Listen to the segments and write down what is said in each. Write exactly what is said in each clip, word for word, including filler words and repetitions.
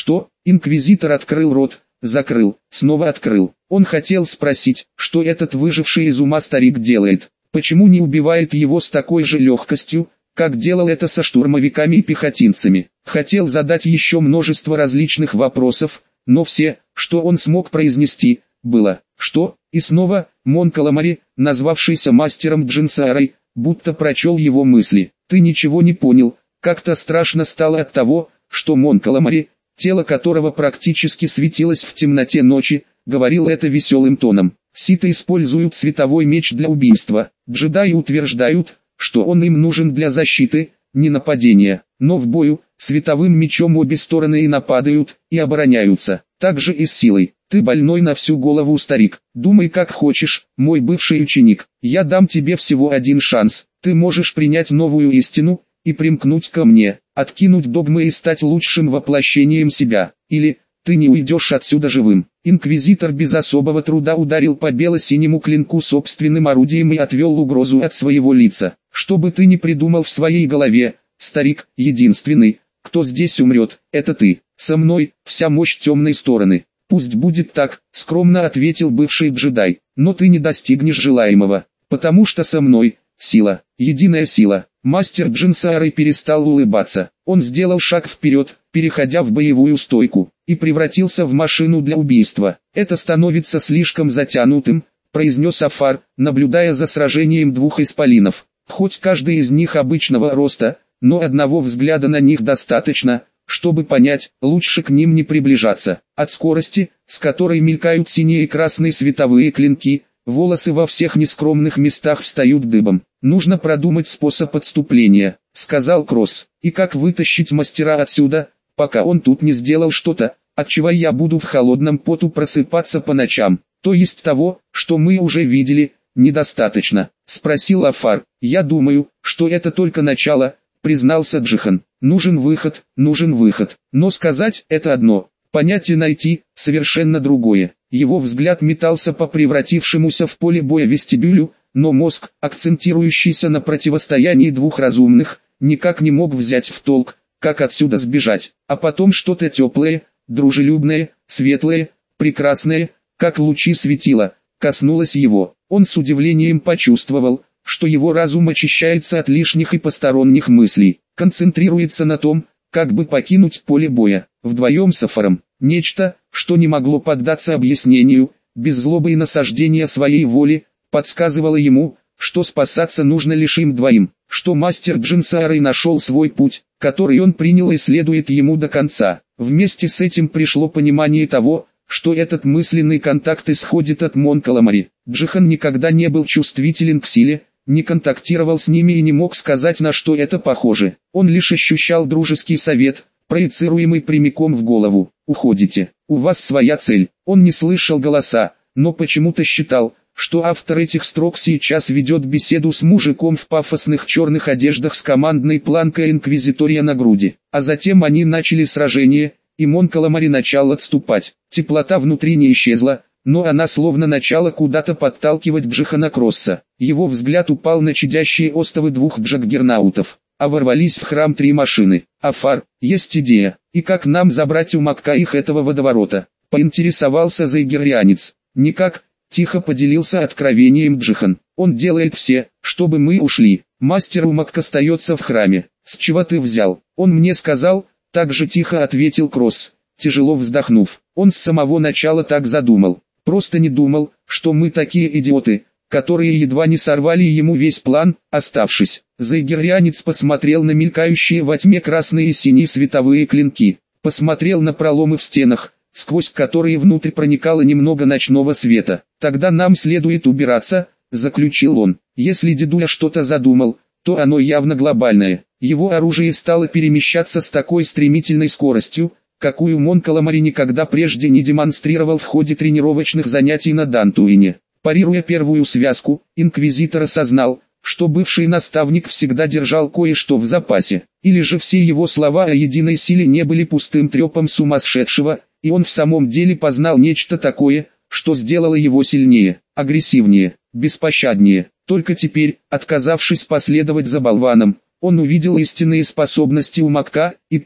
Что? Инквизитор открыл рот, закрыл, снова открыл. Он хотел спросить, что этот выживший из ума старик делает, почему не убивает его с такой же легкостью, как делал это со штурмовиками и пехотинцами. Хотел задать еще множество различных вопросов, но все, что он смог произнести, было «что?». И снова, Мон Каламари, назвавшийся мастером Джинсарой, будто прочел его мысли. «Ты ничего не понял». Как-то страшно стало от того, что Мон Каламари, тело которого практически светилось в темноте ночи, говорил это веселым тоном. Ситы используют световой меч для убийства. Джедаи утверждают, что он им нужен для защиты, не нападения. Но в бою, световым мечом обе стороны и нападают, и обороняются. Также и с силой. Ты больной на всю голову, старик. Думай как хочешь, мой бывший ученик. Я дам тебе всего один шанс. Ты можешь принять новую истину и примкнуть ко мне, откинуть догмы и стать лучшим воплощением себя. Или ты не уйдешь отсюда живым. Инквизитор без особого труда ударил по бело-синему клинку собственным орудием и отвел угрозу от своего лица. Что бы ты ни придумал в своей голове, старик, единственный, кто здесь умрет, это ты. Со мной, вся мощь темной стороны. Пусть будет так, скромно ответил бывший джедай, но ты не достигнешь желаемого, потому что со мной, сила, единая сила. Мастер Джинсары перестал улыбаться. Он сделал шаг вперед, переходя в боевую стойку, и превратился в машину для убийства. «Это становится слишком затянутым», — произнес Афар, наблюдая за сражением двух исполинов. Хоть каждый из них обычного роста, но одного взгляда на них достаточно, чтобы понять, лучше к ним не приближаться. От скорости, с которой мелькают синие и красные световые клинки, волосы во всех нескромных местах встают дыбом. «Нужно продумать способ отступления», — сказал Кросс. «И как вытащить мастера отсюда, пока он тут не сделал что-то, отчего я буду в холодном поту просыпаться по ночам. То есть того, что мы уже видели, недостаточно», — спросил Афар. «Я думаю, что это только начало», — признался Джихан. «Нужен выход, нужен выход. Но сказать — это одно, понять и найти — совершенно другое». Его взгляд метался по превратившемуся в поле боя вестибюлю, но мозг, акцентирующийся на противостоянии двух разумных, никак не мог взять в толк, как отсюда сбежать. А потом что-то теплое, дружелюбное, светлое, прекрасное, как лучи светила, коснулось его. Он с удивлением почувствовал, что его разум очищается от лишних и посторонних мыслей, концентрируется на том, как бы покинуть поле боя, вдвоем с Афаром. Нечто, что не могло поддаться объяснению, без злобы и насаждения своей воли, подсказывало ему, что спасаться нужно лишь им двоим, что мастер Джинсарой нашел свой путь, который он принял и следует ему до конца. Вместе с этим пришло понимание того, что этот мысленный контакт исходит от Мон Каламари. Джихан никогда не был чувствителен к силе, не контактировал с ними и не мог сказать, на что это похоже. Он лишь ощущал дружеский совет, проецируемый прямиком в голову. «Уходите, у вас своя цель». Он не слышал голоса, но почему-то считал, что автор этих строк сейчас ведет беседу с мужиком в пафосных черных одеждах с командной планкой инквизитория на груди. А затем они начали сражение, и Мон Каламари начал отступать. Теплота внутри не исчезла, но она словно начала куда-то подталкивать Джихана Кросса. Его взгляд упал на чадящие остовы двух джаггернаутов. А ворвались в храм три машины. «Афар, есть идея, и как нам забрать у Макка их этого водоворота?» — поинтересовался зайгеррианец. «Никак», — тихо поделился откровением Джихан. «Он делает все, чтобы мы ушли. Мастер Умак остается в храме». «С чего ты взял?» «Он мне сказал», — так же тихо ответил Кросс, тяжело вздохнув. «Он с самого начала так задумал. Просто не думал, что мы такие идиоты, которые едва не сорвали ему весь план, оставшись». Зайгеррианец посмотрел на мелькающие во тьме красные и синие световые клинки, посмотрел на проломы в стенах, сквозь которые внутрь проникало немного ночного света. «Тогда нам следует убираться», — заключил он. «Если дедуля что-то задумал, то оно явно глобальное». Его оружие стало перемещаться с такой стремительной скоростью, какую Мон Каламари никогда прежде не демонстрировал в ходе тренировочных занятий на Дантуине. Парируя первую связку, инквизитор осознал, что бывший наставник всегда держал кое-что в запасе, или же все его слова о единой силе не были пустым трепом сумасшедшего, и он в самом деле познал нечто такое, что сделало его сильнее, агрессивнее, беспощаднее. Только теперь, отказавшись последовать за болваном, он увидел истинные способности у Макка и понял,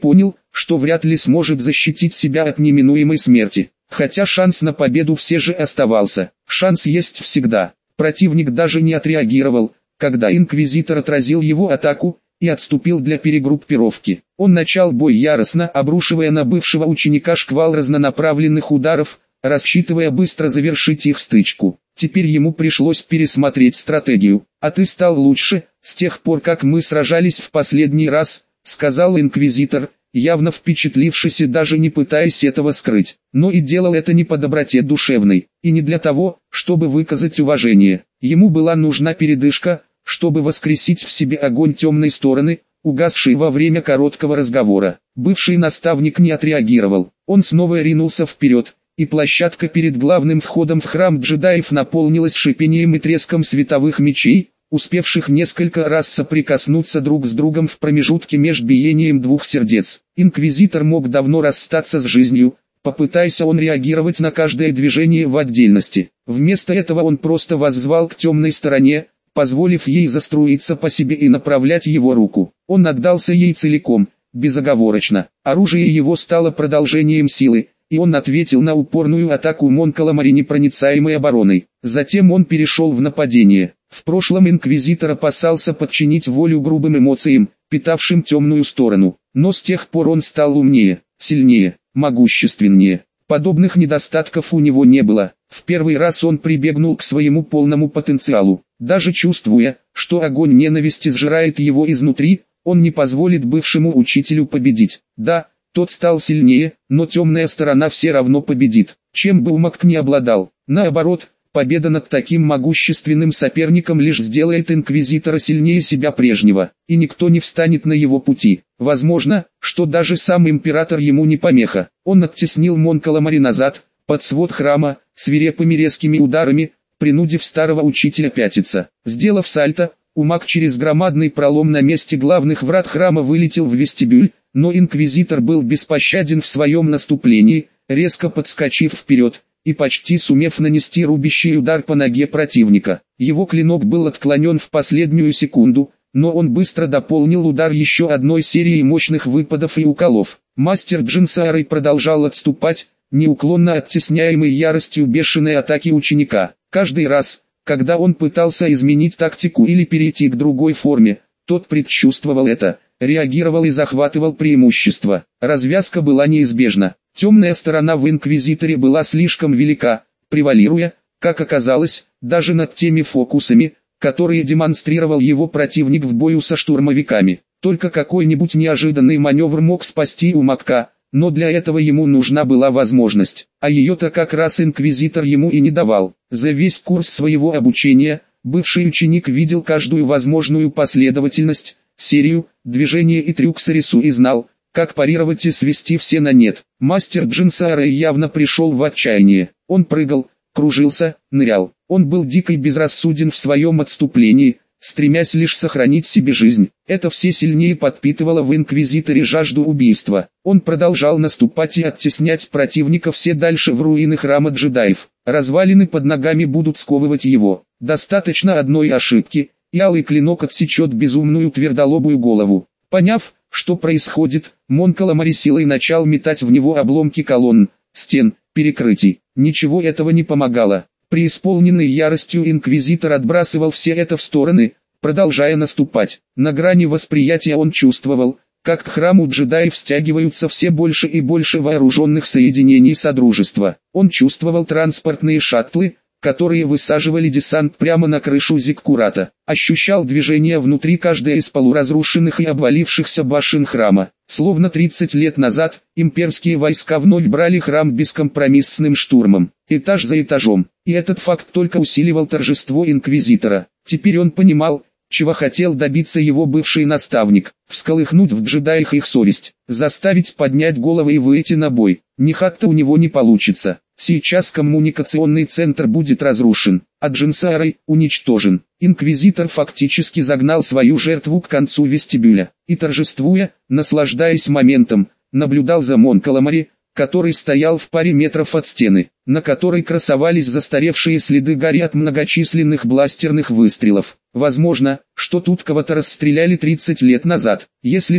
что вряд ли сможет защитить себя от неминуемой смерти. Хотя шанс на победу все же оставался. Шанс есть всегда. Противник даже не отреагировал, когда инквизитор отразил его атаку и отступил для перегруппировки. Он начал бой яростно, обрушивая на бывшего ученика шквал разнонаправленных ударов, рассчитывая быстро завершить их стычку. Теперь ему пришлось пересмотреть стратегию. «А ты стал лучше, с тех пор как мы сражались в последний раз», — сказал инквизитор, явно впечатлившись и даже не пытаясь этого скрыть. Но и делал это не по доброте душевной, и не для того, чтобы выказать уважение. Ему была нужна передышка, чтобы воскресить в себе огонь темной стороны, угасший во время короткого разговора. Бывший наставник не отреагировал. Он снова ринулся вперед, и площадка перед главным входом в храм джедаев наполнилась шипением и треском световых мечей, успевших несколько раз соприкоснуться друг с другом в промежутке между биением двух сердец. Инквизитор мог давно расстаться с жизнью, попытайся он реагировать на каждое движение в отдельности. Вместо этого он просто воззвал к темной стороне, позволив ей заструиться по себе и направлять его руку. Он отдался ей целиком, безоговорочно. Оружие его стало продолжением силы, и он ответил на упорную атаку Мон Calamari непроницаемой обороной. Затем он перешел в нападение. В прошлом инквизитор опасался подчинить волю грубым эмоциям, питавшим темную сторону. Но с тех пор он стал умнее, сильнее, могущественнее. Подобных недостатков у него не было. В первый раз он прибегнул к своему полному потенциалу. Даже чувствуя, что огонь ненависти сжирает его изнутри, он не позволит бывшему учителю победить. Да, тот стал сильнее, но темная сторона все равно победит, чем бы Умак не обладал. Наоборот, победа над таким могущественным соперником лишь сделает инквизитора сильнее себя прежнего, и никто не встанет на его пути. Возможно, что даже сам император ему не помеха. Он оттеснил Мон Calamari назад, под свод храма, свирепыми резкими ударами, принудив старого учителя пятиться. Сделав сальто, Умак через громадный пролом на месте главных врат храма вылетел в вестибюль, но инквизитор был беспощаден в своем наступлении, резко подскочив вперед и почти сумев нанести рубящий удар по ноге противника. Его клинок был отклонен в последнюю секунду, но он быстро дополнил удар еще одной серией мощных выпадов и уколов. Мастер Джинсарой продолжал отступать, неуклонно оттесняемый яростью бешеной атаки ученика. Каждый раз, когда он пытался изменить тактику или перейти к другой форме, тот предчувствовал это, реагировал и захватывал преимущество. Развязка была неизбежна. Темная сторона в инквизиторе была слишком велика, превалируя, как оказалось, даже над теми фокусами, которые демонстрировал его противник в бою со штурмовиками. Только какой-нибудь неожиданный маневр мог спасти Умака, но для этого ему нужна была возможность, а ее-то как раз инквизитор ему и не давал. За весь курс своего обучения, бывший ученик видел каждую возможную последовательность, серию, движение и трюк Сарису и знал, как парировать и свести все на нет. Мастер Джинсарой явно пришел в отчаяние. Он прыгал, кружился, нырял. Он был дико безрассуден в своем отступлении, стремясь лишь сохранить себе жизнь. Это все сильнее подпитывало в инквизиторе жажду убийства. Он продолжал наступать и оттеснять противника все дальше в руины храма джедаев. Развалины под ногами будут сковывать его. Достаточно одной ошибки, и алый клинок отсечет безумную твердолобую голову. Поняв, что происходит, Мон Calamari силой начал метать в него обломки колонн, стен, перекрытий. Ничего этого не помогало. Преисполненный яростью инквизитор отбрасывал все это в стороны, продолжая наступать. На грани восприятия он чувствовал, как к храму джедаев стягиваются все больше и больше вооруженных соединений Содружества. Он чувствовал транспортные шаттлы, которые высаживали десант прямо на крышу Зиккурата. Ощущал движение внутри каждой из полуразрушенных и обвалившихся башен храма. Словно тридцать лет назад, имперские войска вновь брали храм бескомпромиссным штурмом, этаж за этажом. И этот факт только усиливал торжество инквизитора. Теперь он понимал, чего хотел добиться его бывший наставник: всколыхнуть в джедаях их совесть, заставить поднять головы и выйти на бой. Никак-то у него не получится. Сейчас коммуникационный центр будет разрушен, а Джинсарой уничтожен. Инквизитор фактически загнал свою жертву к концу вестибюля, и торжествуя, наслаждаясь моментом, наблюдал за Мон Calamari, который стоял в паре метров от стены, на которой красовались застаревшие следы гари от многочисленных бластерных выстрелов. Возможно, что тут кого-то расстреляли тридцать лет назад. Если так,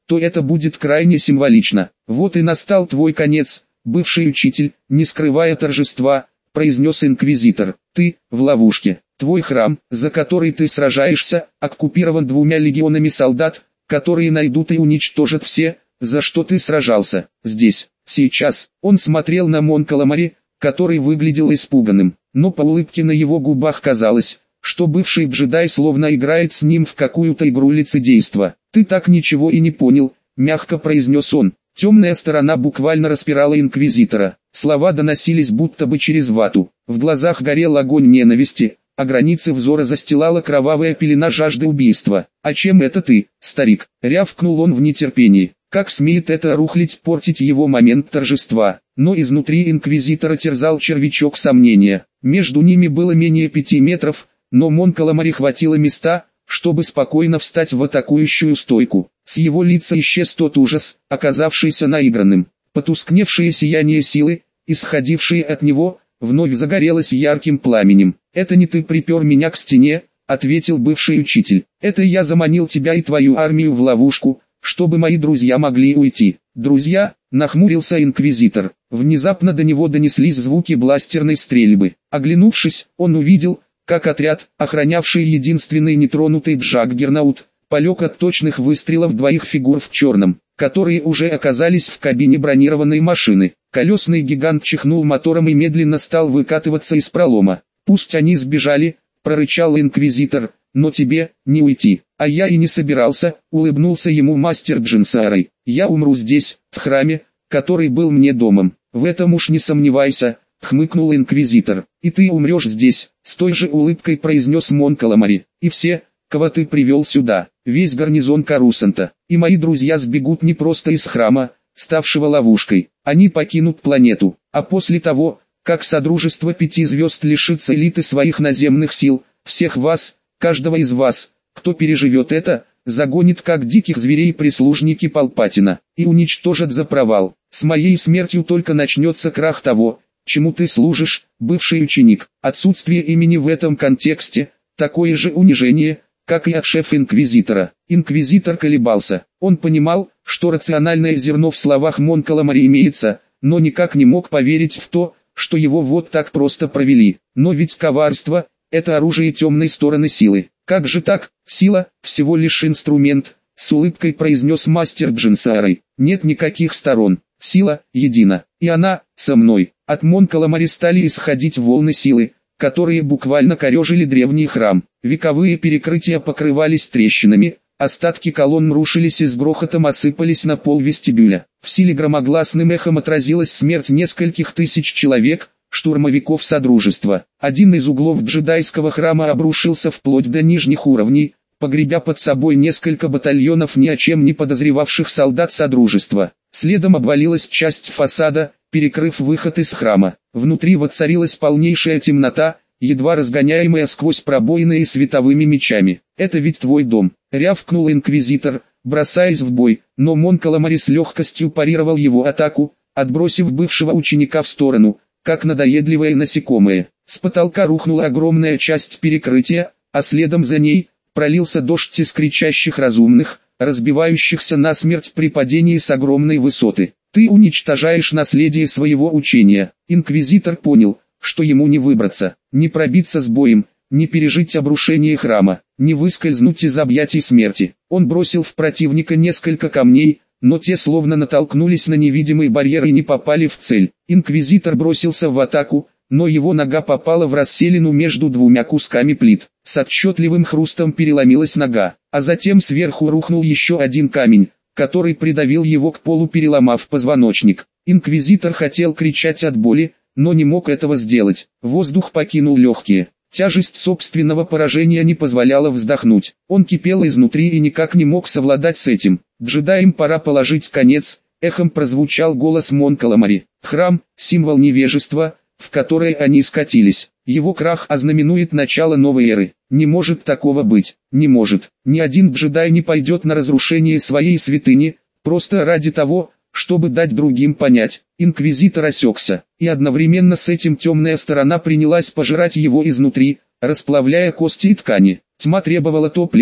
то это будет крайне символично. Вот и настал твой конец, бывший учитель, не скрывая торжества, произнес инквизитор. Ты в ловушке. Твой храм, за который ты сражаешься, оккупирован двумя легионами солдат, которые найдут и уничтожат все, за что ты сражался. Здесь, сейчас, он смотрел на Мон Каламари, который выглядел испуганным, но по улыбке на его губах казалось, что бывший джедай словно играет с ним в какую-то игру лицедейства. «Ты так ничего и не понял», — мягко произнес он. Темная сторона буквально распирала инквизитора. Слова доносились будто бы через вату. В глазах горел огонь ненависти, а границы взора застилала кровавая пелена жажды убийства. «А чем это ты, старик?» — рявкнул он в нетерпении. Как смеет это рухлядь портить его момент торжества? Но изнутри инквизитора терзал червячок сомнения. Между ними было менее пяти метров, но Мон Каламари хватило места, чтобы спокойно встать в атакующую стойку. С его лица исчез тот ужас, оказавшийся наигранным. Потускневшее сияние силы, исходившее от него, вновь загорелось ярким пламенем. «Это не ты припер меня к стене», — ответил бывший учитель. «Это я заманил тебя и твою армию в ловушку, чтобы мои друзья могли уйти». «Друзья?» — нахмурился инквизитор. Внезапно до него донеслись звуки бластерной стрельбы. Оглянувшись, он увидел, как отряд, охранявший единственный нетронутый Джаггернаут, полег от точных выстрелов двоих фигур в черном, которые уже оказались в кабине бронированной машины. Колесный гигант чихнул мотором и медленно стал выкатываться из пролома. «Пусть они сбежали», — прорычал инквизитор, — «но тебе не уйти». «А я и не собирался», — улыбнулся ему мастер Джинсарой. «Я умру здесь, в храме, который был мне домом». «В этом уж не сомневайся», — хмыкнул инквизитор. «И ты умрешь здесь», — с той же улыбкой произнес Мон Каламари. «И все, кого ты привел сюда, весь гарнизон Карусанта, и мои друзья сбегут не просто из храма, ставшего ловушкой. Они покинут планету, а после того, как Содружество Пяти Звезд лишится элиты своих наземных сил, всех вас, каждого из вас, кто переживет это, загонит как диких зверей прислужники Палпатина, и уничтожат за провал. С моей смертью только начнется крах того, чему ты служишь, бывший ученик». Отсутствие имени в этом контексте – такое же унижение, как и от шеф-инквизитора. Инквизитор колебался. Он понимал, что рациональное зерно в словах Мон Каламари имеется, но никак не мог поверить в то, что его вот так просто провели. Но ведь коварство – это оружие темной стороны силы. «Как же так? Сила – всего лишь инструмент», – с улыбкой произнес мастер Джинсарой. «Нет никаких сторон. Сила едина, и она со мной». От Мон Каламари стали исходить волны силы, которые буквально корежили древний храм. Вековые перекрытия покрывались трещинами, остатки колонн рушились и с грохотом осыпались на пол вестибюля. В силе громогласным эхом отразилась смерть нескольких тысяч человек, штурмовиков Содружества. Один из углов джедайского храма обрушился вплоть до нижних уровней, погребя под собой несколько батальонов ни о чем не подозревавших солдат Содружества. Следом обвалилась часть фасада, перекрыв выход из храма. Внутри воцарилась полнейшая темнота, едва разгоняемая сквозь пробоины и световыми мечами. «Это ведь твой дом», — рявкнул инквизитор, бросаясь в бой, но Мон Каламари с легкостью парировал его атаку, отбросив бывшего ученика в сторону, как надоедливое насекомое. С потолка рухнула огромная часть перекрытия, а следом за ней пролился дождь из кричащих разумных, разбивающихся насмерть при падении с огромной высоты. «Ты уничтожаешь наследие своего учения». Инквизитор понял, что ему не выбраться, не пробиться с боем, не пережить обрушение храма, не выскользнуть из объятий смерти. Он бросил в противника несколько камней, но те словно натолкнулись на невидимый барьер и не попали в цель. Инквизитор бросился в атаку, но его нога попала в расселину между двумя кусками плит. С отчетливым хрустом переломилась нога, а затем сверху рухнул еще один камень, который придавил его к полу, переломав позвоночник. Инквизитор хотел кричать от боли, но не мог этого сделать. Воздух покинул легкие. Тяжесть собственного поражения не позволяла вздохнуть. Он кипел изнутри и никак не мог совладать с этим. «Джедаям пора положить конец», — эхом прозвучал голос Мон Каламари. «Храм — символ невежества, в которое они скатились. Его крах ознаменует начало новой эры. Не может такого быть, не может. Ни один джедай не пойдет на разрушение своей святыни, просто ради того, чтобы дать другим понять». Инквизитор осекся, и одновременно с этим темная сторона принялась пожирать его изнутри, расплавляя кости и ткани. Тьма требовала топлива,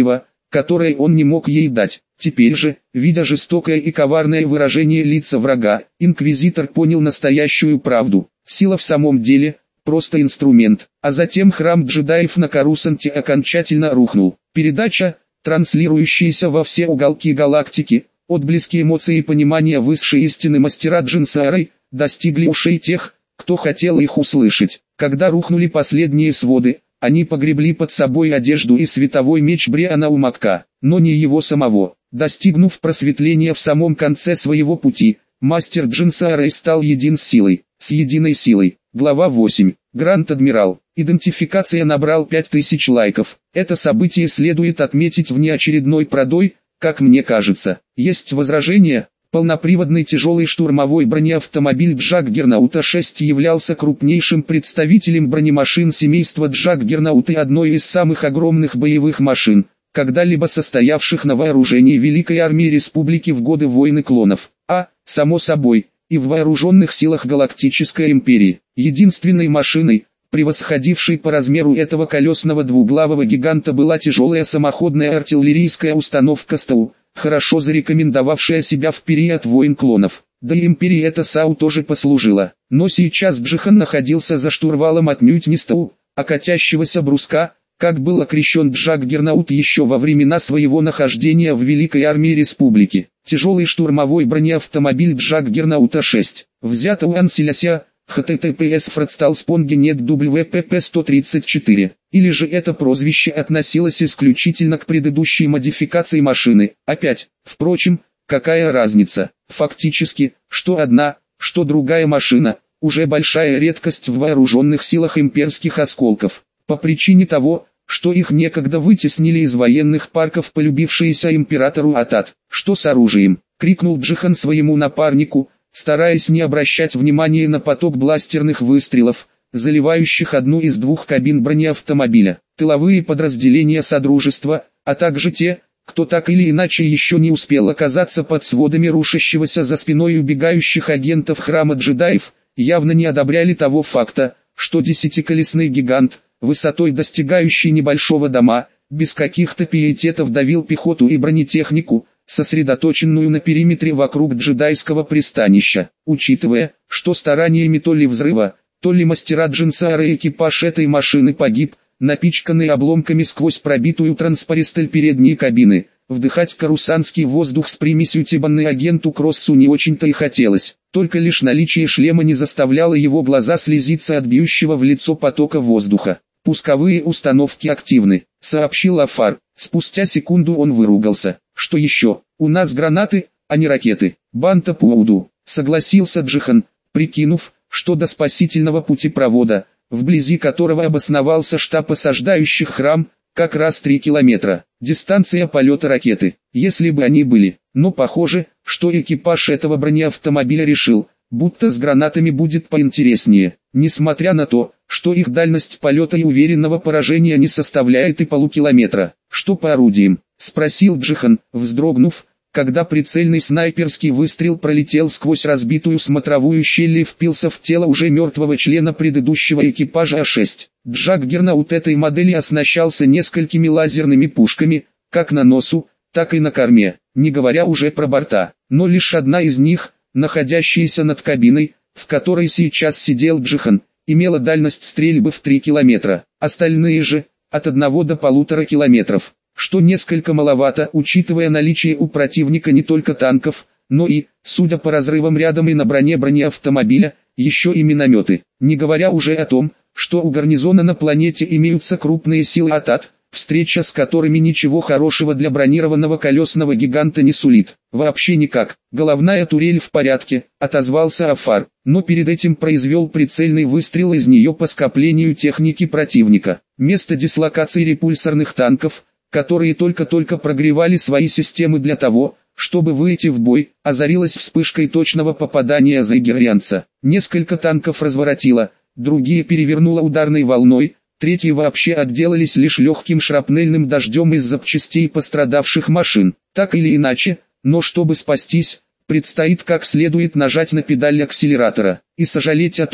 которое он не мог ей дать. Теперь же, видя жестокое и коварное выражение лица врага, инквизитор понял настоящую правду. Сила в самом деле – просто инструмент. А затем храм джедаев на Корусанте окончательно рухнул. Передача, транслирующаяся во все уголки галактики, отблески эмоций и понимания высшей истины мастера Джинсары, достигли ушей тех, кто хотел их услышать. Когда рухнули последние своды, они погребли под собой одежду и световой меч Бриана Умакка, но не его самого. Достигнув просветления в самом конце своего пути, мастер Джинсары стал един с силой, с единой силой. Глава восемь. Гранд-адмирал. Идентификация набрал пять тысяч лайков. Это событие следует отметить внеочередной продой, как мне кажется. Есть возражения? Полноприводный тяжелый штурмовой бронеавтомобиль Джаггернаута шесть являлся крупнейшим представителем бронемашин семейства Джаггернаут и одной из самых огромных боевых машин, когда-либо состоявших на вооружении Великой Армии Республики в годы войны клонов, а, само собой, и в вооруженных силах Галактической Империи. Единственной машиной, превосходившей по размеру этого колесного двуглавого гиганта, была тяжелая самоходная артиллерийская установка СТАУ, хорошо зарекомендовавшая себя в период войн клонов. Да и Империи эта САУ тоже послужила. Но сейчас Джихан находился за штурвалом отнюдь не СТАУ, а катящегося бруска, как был окрещен Джаггернаут еще во времена своего нахождения в Великой Армии Республики. Тяжелый штурмовой бронеавтомобиль Джаггернаута шесть, взято у Анселяся, https фрацталспонгенет дабл ю пи пи сто тридцать четыре. Или же это прозвище относилось исключительно к предыдущей модификации машины. Опять, впрочем, какая разница? Фактически, что одна, что другая машина, уже большая редкость в вооруженных силах имперских осколков. По причине того, что их некогда вытеснили из военных парков полюбившиеся императору Атат. «Что с оружием?» — крикнул Джихан своему напарнику, стараясь не обращать внимания на поток бластерных выстрелов, заливающих одну из двух кабин бронеавтомобиля. Тыловые подразделения Содружества, а также те, кто так или иначе еще не успел оказаться под сводами рушащегося за спиной убегающих агентов храма джедаев, явно не одобряли того факта, что десятиколесный гигант, высотой достигающий небольшого дома, без каких-то пиететов давил пехоту и бронетехнику, сосредоточенную на периметре вокруг джедайского пристанища. Учитывая, что стараниями то ли взрыва, то ли мастера Джинсары экипаж этой машины погиб, напичканный обломками сквозь пробитую транспористель передней кабины, вдыхать корусанский воздух с примесью тибанны агенту Кроссу не очень-то и хотелось. Только лишь наличие шлема не заставляло его глаза слезиться от бьющего в лицо потока воздуха. «Пусковые установки активны», — сообщил Афар. Спустя секунду он выругался. «Что еще? У нас гранаты, а не ракеты». «Банта Пууду», — согласился Джихан, прикинув, что до спасительного путепровода, вблизи которого обосновался штаб осаждающих храм, как раз три километра. Дистанция полета ракеты, если бы они были. Но похоже, что экипаж этого бронеавтомобиля решил, будто с гранатами будет поинтереснее. Несмотря на то, что их дальность полета и уверенного поражения не составляет и полукилометра. «Что по орудиям?» — спросил Джихан, вздрогнув, когда прицельный снайперский выстрел пролетел сквозь разбитую смотровую щель и впился в тело уже мертвого члена предыдущего экипажа А шесть. Джаггернаут этой модели оснащался несколькими лазерными пушками, как на носу, так и на корме, не говоря уже про борта. Но лишь одна из них, находящаяся над кабиной, в которой сейчас сидел Джихан, имела дальность стрельбы в три километра, остальные же, от одного до полутора километров, что несколько маловато, учитывая наличие у противника не только танков, но и, судя по разрывам рядом и на броне бронеавтомобиля, еще и минометы, не говоря уже о том, что у гарнизона на планете имеются крупные силы Атат, встреча с которыми ничего хорошего для бронированного колесного гиганта не сулит. «Вообще никак. Головная турель в порядке», — отозвался Афар, но перед этим произвел прицельный выстрел из нее по скоплению техники противника. Место дислокации репульсорных танков, которые только-только прогревали свои системы для того, чтобы выйти в бой, озарилось вспышкой точного попадания зайгерянца. Несколько танков разворотило, другие перевернуло ударной волной, третьи вообще отделались лишь легким шрапнельным дождем из запчастей пострадавших машин. Так или иначе, но чтобы спастись, предстоит как следует нажать на педаль акселератора, и сожалеть о том,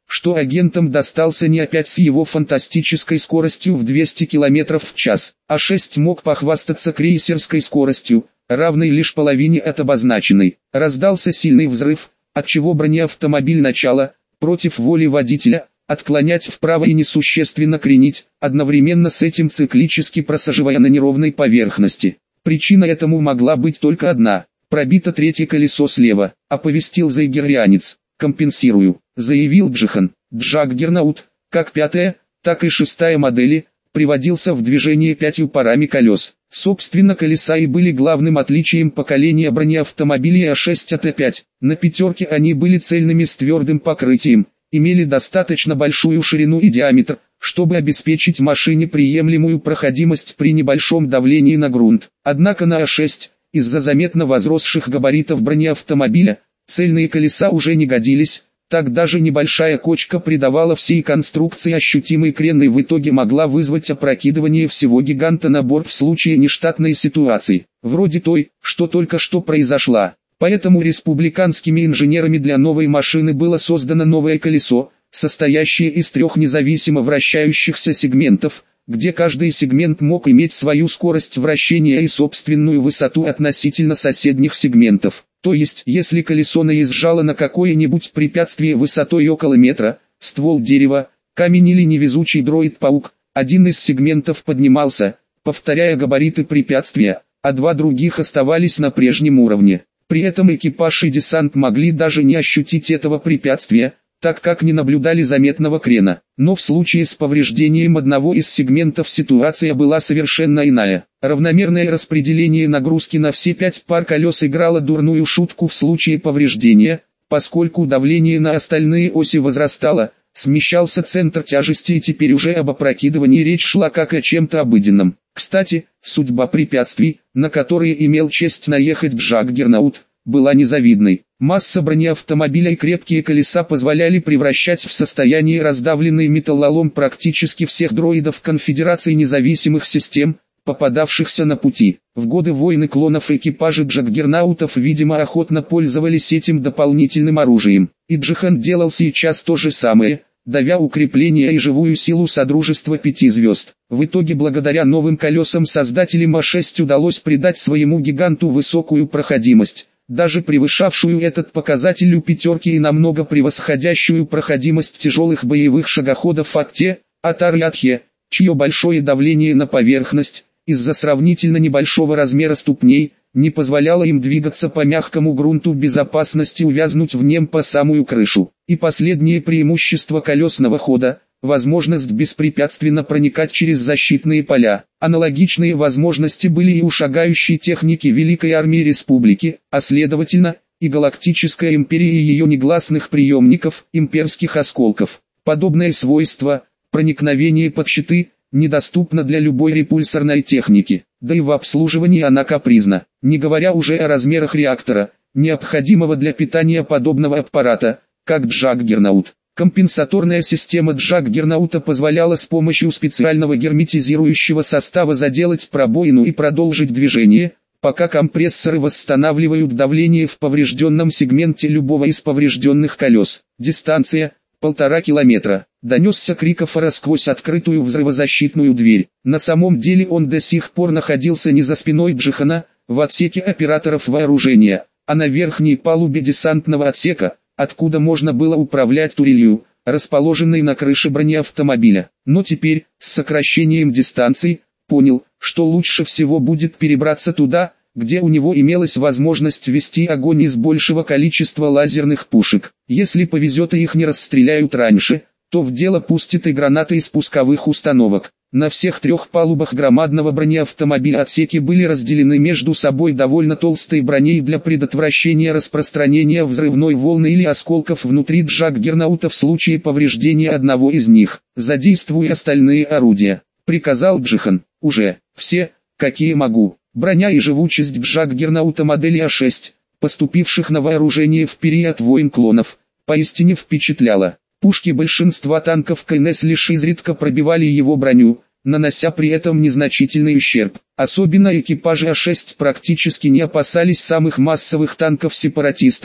что агентам достался не опять с его фантастической скоростью в двести километров в час. А шесть мог похвастаться крейсерской скоростью, равной лишь половине от обозначенной. Раздался сильный взрыв, отчего бронеавтомобиль начала, против воли водителя, отклонять вправо и несущественно кренить, одновременно с этим циклически просаживая на неровной поверхности. Причина этому могла быть только одна – пробито третье колесо слева, оповестил зайгеррианец. «Компенсирую», — заявил Джихан. Джаггернаут, как пятая, так и шестая модели, приводился в движение пятью парами колес. Собственно, колеса и были главным отличием поколения бронеавтомобилей А шесть от А пять. На пятерке они были цельными с твердым покрытием, имели достаточно большую ширину и диаметр, чтобы обеспечить машине приемлемую проходимость при небольшом давлении на грунт. Однако на А шесть, из-за заметно возросших габаритов бронеавтомобиля, цельные колеса уже не годились, так даже небольшая кочка придавала всей конструкции ощутимый крен и в итоге могла вызвать опрокидывание всего гиганта на борт в случае нештатной ситуации, вроде той, что только что произошла. Поэтому республиканскими инженерами для новой машины было создано новое колесо, состоящее из трех независимо вращающихся сегментов, где каждый сегмент мог иметь свою скорость вращения и собственную высоту относительно соседних сегментов. То есть, если колесо наезжало на какое-нибудь препятствие высотой около метра, ствол дерева, камень или невезучий дроид-паук, один из сегментов поднимался, повторяя габариты препятствия, а два других оставались на прежнем уровне. При этом экипаж и десант могли даже не ощутить этого препятствия, так как не наблюдали заметного крена. Но в случае с повреждением одного из сегментов ситуация была совершенно иная. Равномерное распределение нагрузки на все пять пар колес играло дурную шутку в случае повреждения, поскольку давление на остальные оси возрастало, смещался центр тяжести и теперь уже об опрокидывании речь шла как о чем-то обыденном. Кстати, судьба препятствий, на которые имел честь наехать Джаггернаут, была незавидной. Масса бронеавтомобиля и крепкие колеса позволяли превращать в состояние раздавленный металлолом практически всех дроидов Конфедерации независимых систем, попадавшихся на пути. В годы войны клонов экипажи Джаггернаутов, видимо, охотно пользовались этим дополнительным оружием. И Джихан делал сейчас то же самое, давя укрепления и живую силу Содружества Пяти Звезд. В итоге, благодаря новым колесам создателям А шесть удалось придать своему гиганту высокую проходимость, даже превышавшую этот показатель у пятерки и намного превосходящую проходимость тяжелых боевых шагоходов АТ, Атар и Атхе, чье большое давление на поверхность, из-за сравнительно небольшого размера ступней, не позволяло им двигаться по мягкому грунту в безопасности, увязнуть в нем по самую крышу. И последнее преимущество колесного хода – возможность беспрепятственно проникать через защитные поля. Аналогичные возможности были и у шагающей техники Великой Армии Республики, а следовательно, и Галактической Империи и ее негласных приемников, имперских осколков. Подобное свойство, проникновение под щиты, недоступно для любой репульсорной техники, да и в обслуживании она капризна, не говоря уже о размерах реактора, необходимого для питания подобного аппарата, как Джаггернаут. Компенсаторная система Джаггернаута позволяла с помощью специального герметизирующего состава заделать пробоину и продолжить движение, пока компрессоры восстанавливают давление в поврежденном сегменте любого из поврежденных колес. Дистанция – полтора километра. Донесся крик Афара сквозь открытую взрывозащитную дверь. На самом деле он до сих пор находился не за спиной Джихана, в отсеке операторов вооружения, а на верхней палубе десантного отсека, откуда можно было управлять турелью, расположенной на крыше бронеавтомобиля. Но теперь, с сокращением дистанции, понял, что лучше всего будет перебраться туда, где у него имелась возможность вести огонь из большего количества лазерных пушек. Если повезет и их не расстреляют раньше, то в дело пустят и гранаты из пусковых установок. На всех трех палубах громадного бронеавтомобиля отсеки были разделены между собой довольно толстой броней для предотвращения распространения взрывной волны или осколков внутри Джаггернаута в случае повреждения одного из них. «Задействуй остальные орудия», — приказал Джихан. «Уже все, какие могу». Броня и живучесть Джаггернаута модели А шесть, поступивших на вооружение в период войн клонов, поистине впечатляла. Пушки большинства танков КНС лишь изредка пробивали его броню, нанося при этом незначительный ущерб. Особенно экипажи А шесть практически не опасались самых массовых танков сепаратистов,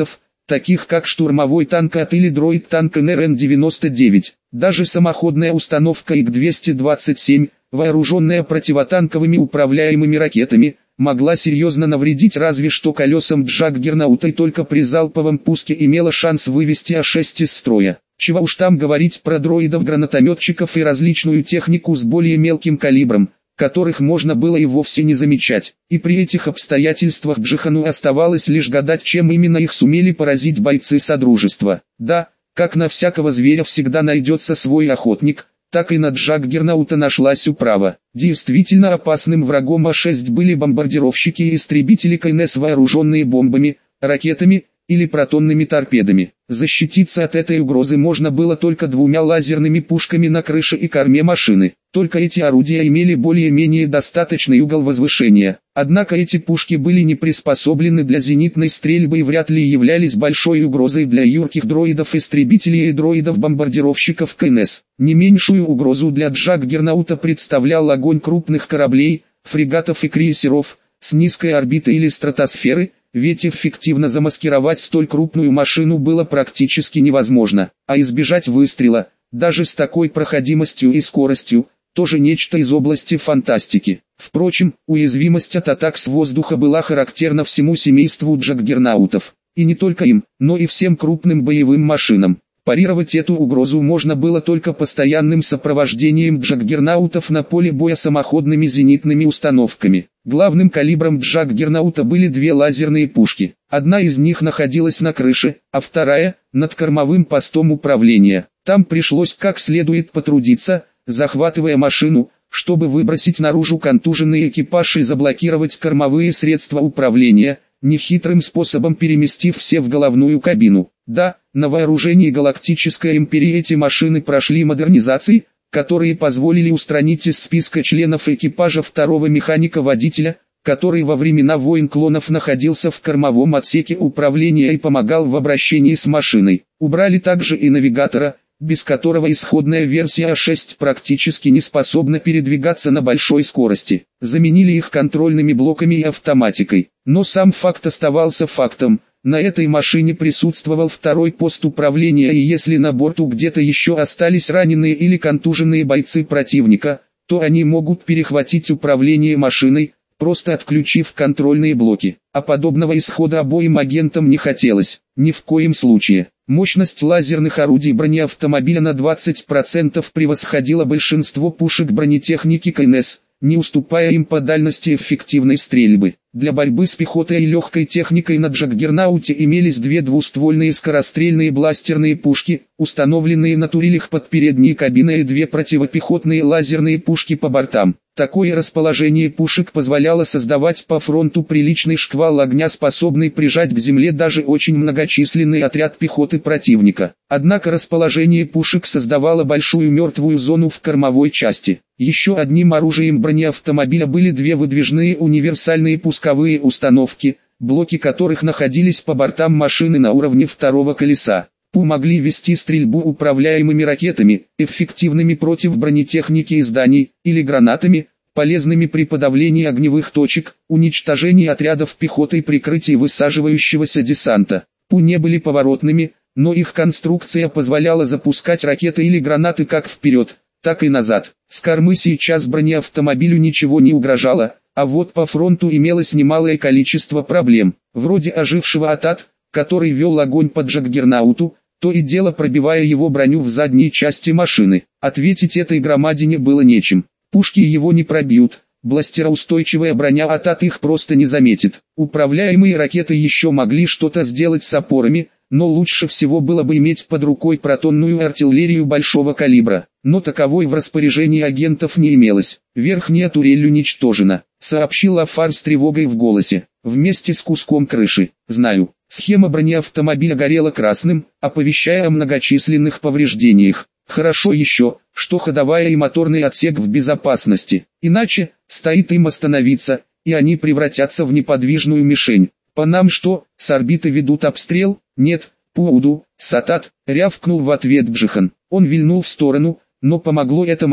таких как штурмовой танк АТ или дроид-танк эн эр эн девяносто девять. Даже самоходная установка ик двести двадцать семь, вооруженная противотанковыми управляемыми ракетами, могла серьезно навредить, разве что колесам Джаггернаута, и только при залповом пуске имела шанс вывести А шесть из строя. Чего уж там говорить про дроидов-гранатометчиков и различную технику с более мелким калибром, которых можно было и вовсе не замечать. И при этих обстоятельствах Джихану оставалось лишь гадать, чем именно их сумели поразить бойцы Содружества. Да, как на всякого зверя всегда найдется свой охотник, так и на Джаггернаута нашлась управа. Действительно опасным врагом А шесть были бомбардировщики и истребители КНС, вооруженные бомбами, ракетами или протонными торпедами. Защититься от этой угрозы можно было только двумя лазерными пушками на крыше и корме машины. Только эти орудия имели более-менее достаточный угол возвышения. Однако эти пушки были не приспособлены для зенитной стрельбы и вряд ли являлись большой угрозой для юрких дроидов-истребителей и дроидов-бомбардировщиков КНС. Не меньшую угрозу для Джаггернаута представлял огонь крупных кораблей, фрегатов и крейсеров с низкой орбиты или стратосферы, ведь эффективно замаскировать столь крупную машину было практически невозможно, а избежать выстрела, даже с такой проходимостью и скоростью, тоже нечто из области фантастики. Впрочем, уязвимость от атак с воздуха была характерна всему семейству Джаггернаутов, и не только им, но и всем крупным боевым машинам. Парировать эту угрозу можно было только постоянным сопровождением Джаггернаутов на поле боя самоходными зенитными установками. Главным калибром Джаггернаута были две лазерные пушки. Одна из них находилась на крыше, а вторая – над кормовым постом управления. Там пришлось как следует потрудиться, захватывая машину, чтобы выбросить наружу контуженный экипаж и заблокировать кормовые средства управления, нехитрым способом переместив все в головную кабину. Да, на вооружении Галактической Империи эти машины прошли модернизации, которые позволили устранить из списка членов экипажа второго механика-водителя, который во времена войн клонов находился в кормовом отсеке управления и помогал в обращении с машиной. Убрали также и навигатора, без которого исходная версия А шесть практически не способна передвигаться на большой скорости. Заменили их контрольными блоками и автоматикой. Но сам факт оставался фактом. На этой машине присутствовал второй пост управления, и если на борту где-то еще остались раненые или контуженные бойцы противника, то они могут перехватить управление машиной, просто отключив контрольные блоки. А подобного исхода обоим агентам не хотелось, ни в коем случае. Мощность лазерных орудий бронеавтомобиля на двадцать процентов превосходила большинство пушек бронетехники КНС, не уступая им по дальности эффективной стрельбы. Для борьбы с пехотой и легкой техникой на Джаггернауте имелись две двуствольные скорострельные бластерные пушки, установленные на турелях под передней кабиной, и две противопехотные лазерные пушки по бортам. Такое расположение пушек позволяло создавать по фронту приличный шквал огня, способный прижать к земле даже очень многочисленный отряд пехоты противника. Однако расположение пушек создавало большую мертвую зону в кормовой части. Еще одним оружием бронеавтомобиля были две выдвижные универсальные пусковые установки, блоки которых находились по бортам машины на уровне второго колеса. ПУ могли вести стрельбу управляемыми ракетами, эффективными против бронетехники и зданий, или гранатами, полезными при подавлении огневых точек, уничтожении отрядов пехоты и прикрытии высаживающегося десанта. ПУ не были поворотными, но их конструкция позволяла запускать ракеты или гранаты как вперед, так и назад. С кормы сейчас бронеавтомобилю ничего не угрожало, а вот по фронту имелось немалое количество проблем, вроде ожившего АТАТ, который вел огонь по Джаггернауту, то и дело пробивая его броню в задней части машины. Ответить этой громадине было нечем. Пушки его не пробьют, бластероустойчивая броня АТАТ их просто не заметит. Управляемые ракеты еще могли что-то сделать с опорами, но лучше всего было бы иметь под рукой протонную артиллерию большого калибра. Но таковой в распоряжении агентов не имелось. Верхняя турель уничтожена, сообщил Афар с тревогой в голосе, вместе с куском крыши. Знаю. Схема бронеавтомобиля горела красным, оповещая о многочисленных повреждениях. Хорошо еще, что ходовая и моторный отсек в безопасности. Иначе, стоит им остановиться, и они превратятся в неподвижную мишень. По нам что, с орбиты ведут обстрел? Нет, Пууду, Сатат, рявкнул в ответ Джихан. Он вильнул в сторону, но помогло это мало,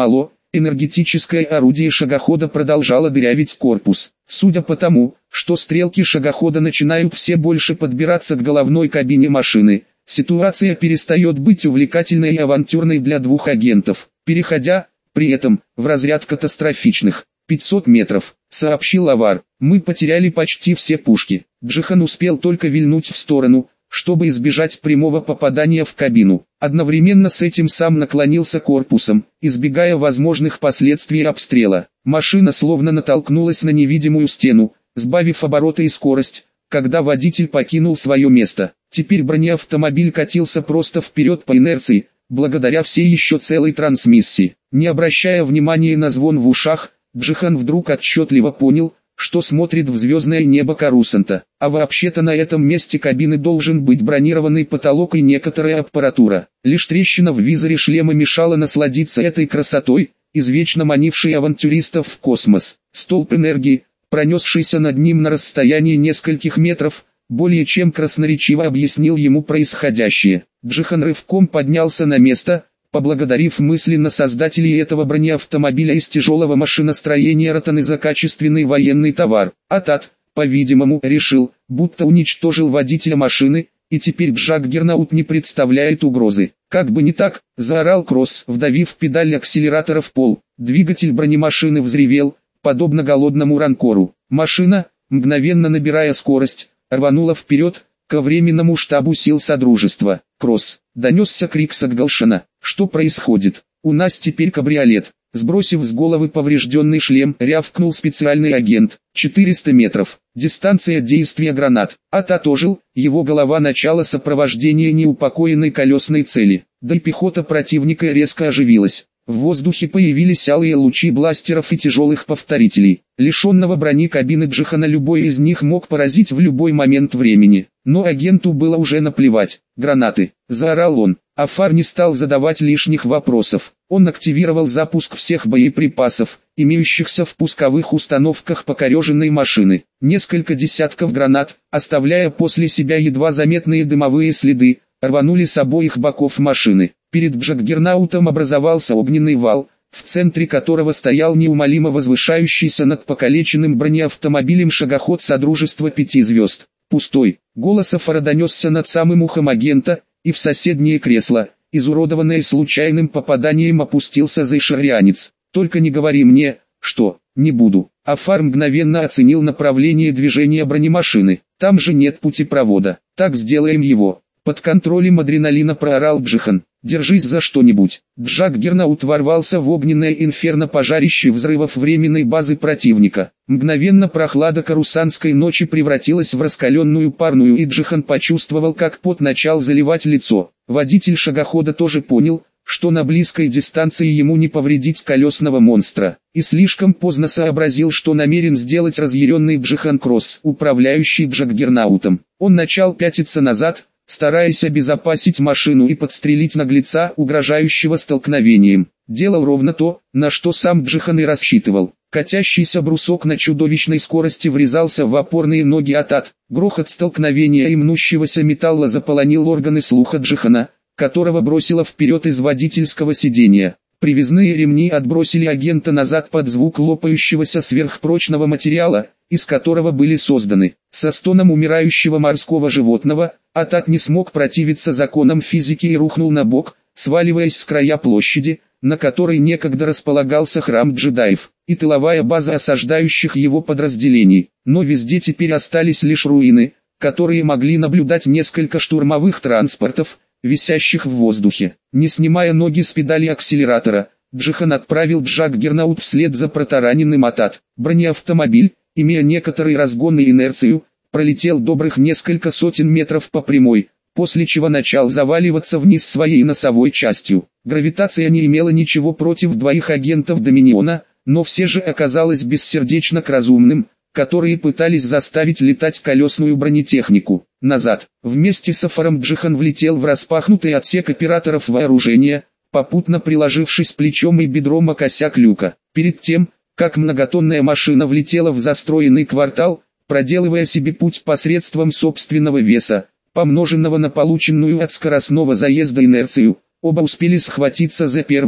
Энергетическое орудие шагохода продолжало дырявить корпус. Судя по тому, что стрелки шагохода начинают все больше подбираться к головной кабине машины, ситуация перестает быть увлекательной и авантюрной для двух агентов, переходя, при этом, в разряд катастрофичных. пятьсот метров, сообщил Авар, мы потеряли почти все пушки. Джихан успел только вильнуть в сторону, чтобы избежать прямого попадания в кабину. Одновременно с этим сам наклонился корпусом, избегая возможных последствий обстрела. Машина словно натолкнулась на невидимую стену, сбавив обороты и скорость, когда водитель покинул свое место. Теперь бронеавтомобиль катился просто вперед по инерции, благодаря всей еще целой трансмиссии. Не обращая внимания на звон в ушах, Джихан вдруг отчетливо понял, что смотрит в звездное небо Корусанта. А вообще-то на этом месте кабины должен быть бронированный потолок и некоторая аппаратура. Лишь трещина в визоре шлема мешала насладиться этой красотой, извечно манившей авантюристов в космос. Столб энергии, пронесшийся над ним на расстоянии нескольких метров, более чем красноречиво объяснил ему происходящее. Джихан рывком поднялся на место, поблагодарив мысленно создателей этого бронеавтомобиля из тяжелого машиностроения Ротаны за качественный военный товар. Атат, по-видимому, решил, будто уничтожил водителя машины, и теперь Джаггернаут не представляет угрозы. Как бы не так, заорал Кросс, вдавив педаль акселератора в пол. Двигатель бронемашины взревел, подобно голодному ранкору. Машина, мгновенно набирая скорость, рванула вперед, ко временному штабу сил Содружества. «Кросс!» — донесся крик Саггалшана. «Что происходит? У нас теперь кабриолет!» Сбросив с головы поврежденный шлем, рявкнул специальный агент. четыреста метров. Дистанция действия гранат. Атат ожил, его голова начала сопровождение неупокоенной колесной цели. Да и пехота противника резко оживилась. В воздухе появились алые лучи бластеров и тяжелых повторителей. Лишенного брони кабины Джихана любой из них мог поразить в любой момент времени. Но агенту было уже наплевать. «Гранаты!» – заорал он. Афар не стал задавать лишних вопросов. Он активировал запуск всех боеприпасов, имеющихся в пусковых установках покореженной машины. Несколько десятков гранат, оставляя после себя едва заметные дымовые следы, рванули с обоих боков машины. Перед Джаггернаутом образовался огненный вал, в центре которого стоял неумолимо возвышающийся над покалеченным бронеавтомобилем шагоход Содружества пяти звезд. «Пустой!» Голос Афара донесся над самым ухом агента, и в соседнее кресло, изуродованное случайным попаданием, опустился зайшарианец. «Только не говори мне, что, не буду». Афар мгновенно оценил направление движения бронемашины. «Там же нет путепровода. Так сделаем его». Под контролем адреналина проорал Джихан. «Держись за что-нибудь». Джаггернаут ворвался в огненное инферно пожарище взрывов временной базы противника. Мгновенно прохлада корусанской ночи превратилась в раскаленную парную, и Джихан почувствовал, как пот начал заливать лицо. Водитель шагохода тоже понял, что на близкой дистанции ему не повредить колесного монстра, и слишком поздно сообразил, что намерен сделать разъяренный Джихан Кросс, управляющий Джаггернаутом. Он начал пятиться назад, стараясь обезопасить машину и подстрелить наглеца, угрожающего столкновением. Делал ровно то, на что сам Джихан и рассчитывал. Катящийся брусок на чудовищной скорости врезался в опорные ноги Атат. Грохот столкновения и мнущегося металла заполонил органы слуха Джихана, которого бросило вперед из водительского сиденья. Привязные ремни отбросили агента назад под звук лопающегося сверхпрочного материала, из которого были созданы. Со стоном умирающего морского животного, Атат не смог противиться законам физики и рухнул на бок, сваливаясь с края площади, на которой некогда располагался храм джедаев, и тыловая база осаждающих его подразделений. Но везде теперь остались лишь руины, которые могли наблюдать несколько штурмовых транспортов, висящих в воздухе. Не снимая ноги с педали акселератора, Джихан отправил Джаггернаут вслед за протараненным Атат. Бронеавтомобиль, имея некоторый разгон и инерцию, пролетел добрых несколько сотен метров по прямой, после чего начал заваливаться вниз своей носовой частью. Гравитация не имела ничего против двоих агентов Доминиона, но все же оказалась бессердечна к разумным, которые пытались заставить летать колесную бронетехнику. Назад. Вместе с Афаром Джихан влетел в распахнутый отсек операторов вооружения, попутно приложившись плечом и бедром о косяк люка. Перед тем, как многотонная машина влетела в застроенный квартал, проделывая себе путь посредством собственного веса, помноженного на полученную от скоростного заезда инерцию, оба успели схватиться за первое,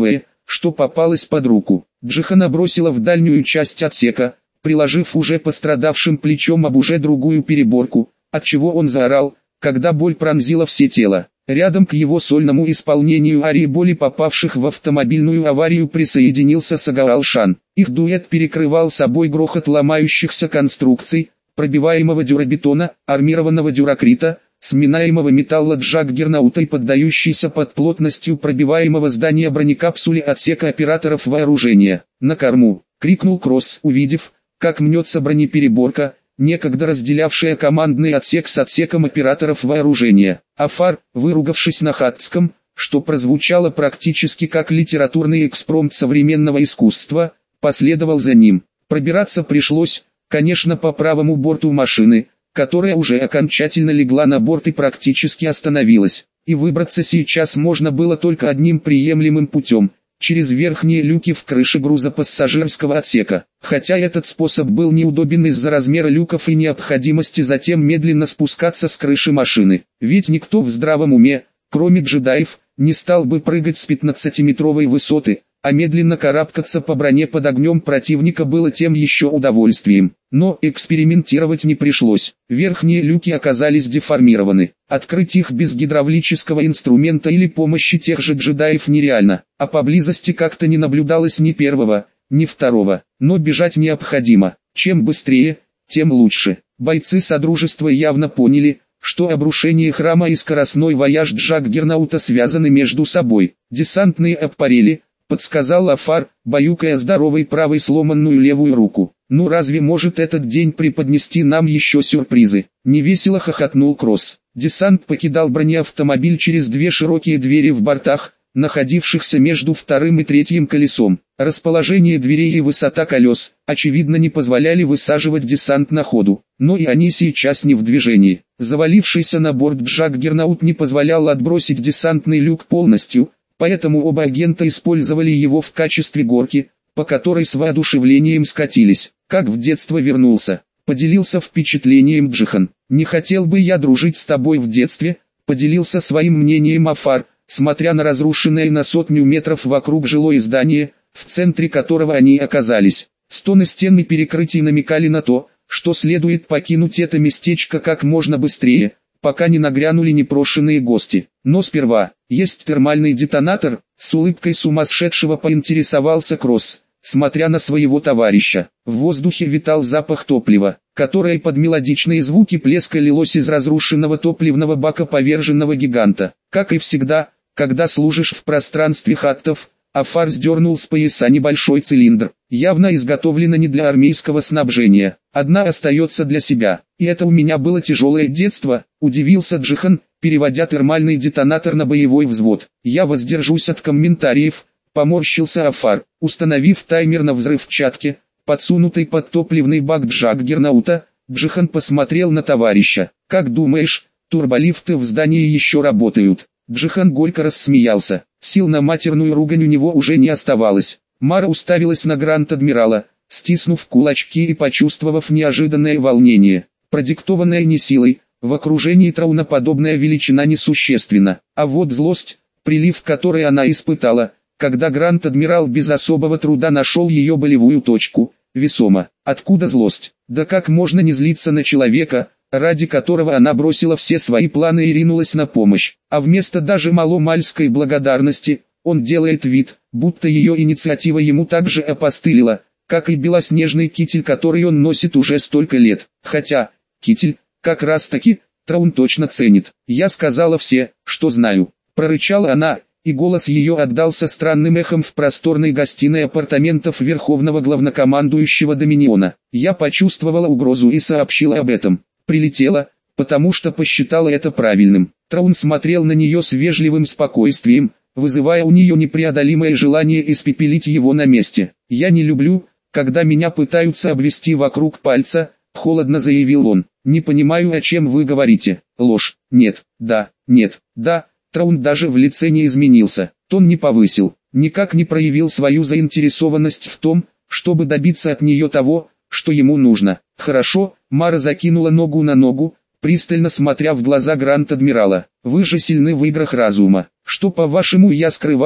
что попалось под руку. Джихана бросила в дальнюю часть отсека, приложив уже пострадавшим плечом об уже другую переборку, отчего он заорал, когда боль пронзила все тело. Рядом к его сольному исполнению арии боли попавших в автомобильную аварию присоединился Сагаал-Шан. Их дуэт перекрывал собой грохот ломающихся конструкций, пробиваемого дюрабетона, армированного дюракрита, сминаемого металла Джаггернаута и поддающийся под плотностью пробиваемого здания бронекапсули отсека операторов вооружения. «На корму!» — крикнул Кросс, увидев, как мнется бронепереборка, некогда разделявшая командный отсек с отсеком операторов вооружения. Афар, выругавшись на хаттском, что прозвучало практически как литературный экспромт современного искусства, последовал за ним. Пробираться пришлось, конечно, по правому борту машины, которая уже окончательно легла на борт и практически остановилась. И выбраться сейчас можно было только одним приемлемым путем – через верхние люки в крыше грузопассажирского отсека. Хотя этот способ был неудобен из-за размера люков и необходимости затем медленно спускаться с крыши машины. Ведь никто в здравом уме, кроме джедаев, не стал бы прыгать с пятнадцатиметровой высоты, а медленно карабкаться по броне под огнем противника было тем еще удовольствием. Но экспериментировать не пришлось. Верхние люки оказались деформированы. Открыть их без гидравлического инструмента или помощи тех же джедаев нереально, а поблизости как-то не наблюдалось ни первого, ни второго. Но бежать необходимо. Чем быстрее, тем лучше. Бойцы Содружества явно поняли, что обрушение храма и скоростной вояж Джаггернаута связаны между собой. Десантные аппарели, подсказал Афар, баюкая здоровой правой сломанную левую руку. Ну разве может этот день преподнести нам еще сюрпризы? Невесело хохотнул Кросс. Десант покидал бронеавтомобиль через две широкие двери в бортах, находившихся между вторым и третьим колесом. Расположение дверей и высота колес, очевидно, не позволяли высаживать десант на ходу. Но и они сейчас не в движении. Завалившийся на борт Джаггернаут не позволял отбросить десантный люк полностью, поэтому оба агента использовали его в качестве горки, по которой с воодушевлением скатились. Как в детство вернулся, поделился впечатлением Джихан. Не хотел бы я дружить с тобой в детстве, поделился своим мнением Афар, смотря на разрушенное на сотню метров вокруг жилое здание, в центре которого они оказались. Стоны стен и перекрытий намекали на то, что следует покинуть это местечко как можно быстрее, пока не нагрянули непрошенные гости. Но сперва, есть термальный детонатор, с улыбкой сумасшедшего поинтересовался Кросс, смотря на своего товарища. В воздухе витал запах топлива, которое под мелодичные звуки плеска лилось из разрушенного топливного бака поверженного гиганта. Как и всегда, когда служишь в пространстве хаттов, Афар сдернул с пояса небольшой цилиндр, явно изготовлено не для армейского снабжения. Одна остается для себя. И это у меня было тяжелое детство, удивился Джихан, переводя термальный детонатор на боевой взвод. Я воздержусь от комментариев, поморщился Афар, установив таймер на взрывчатке, подсунутый под топливный бак Джаггернаута. Джихан посмотрел на товарища. Как думаешь, турболифты в здании еще работают? Джихан горько рассмеялся. Сил на матерную ругань у него уже не оставалось. Мара уставилась на Гранд-Адмирала, стиснув кулачки и почувствовав неожиданное волнение, продиктованное не силой. В окружении Трауна подобная величина несущественна, а вот злость, прилив которой она испытала, когда Гранд-Адмирал без особого труда нашел ее болевую точку, весомо. Откуда злость? Да как можно не злиться на человека, ради которого она бросила все свои планы и ринулась на помощь, а вместо даже маломальской благодарности, он делает вид, будто ее инициатива ему так же опостылила, как и белоснежный китель, который он носит уже столько лет. Хотя, китель, как раз таки, Траун точно ценит. Я сказала все, что знаю. Прорычала она, и голос ее отдался странным эхом в просторной гостиной апартаментов Верховного Главнокомандующего Доминиона. Я почувствовала угрозу и сообщила об этом. Прилетела, потому что посчитала это правильным. Траун смотрел на нее с вежливым спокойствием, вызывая у нее непреодолимое желание испепелить его на месте. «Я не люблю, когда меня пытаются обвести вокруг пальца», — холодно заявил он. «Не понимаю, о чем вы говорите. Ложь. Нет. Да. Нет. Да». Траун даже в лице не изменился, тон не повысил, никак не проявил свою заинтересованность в том, чтобы добиться от нее того, что ему нужно. «Хорошо», — Мара закинула ногу на ногу, пристально смотря в глаза Гранд-Адмирала. «Вы же сильны в играх разума. Что, по-вашему, я скрываю?»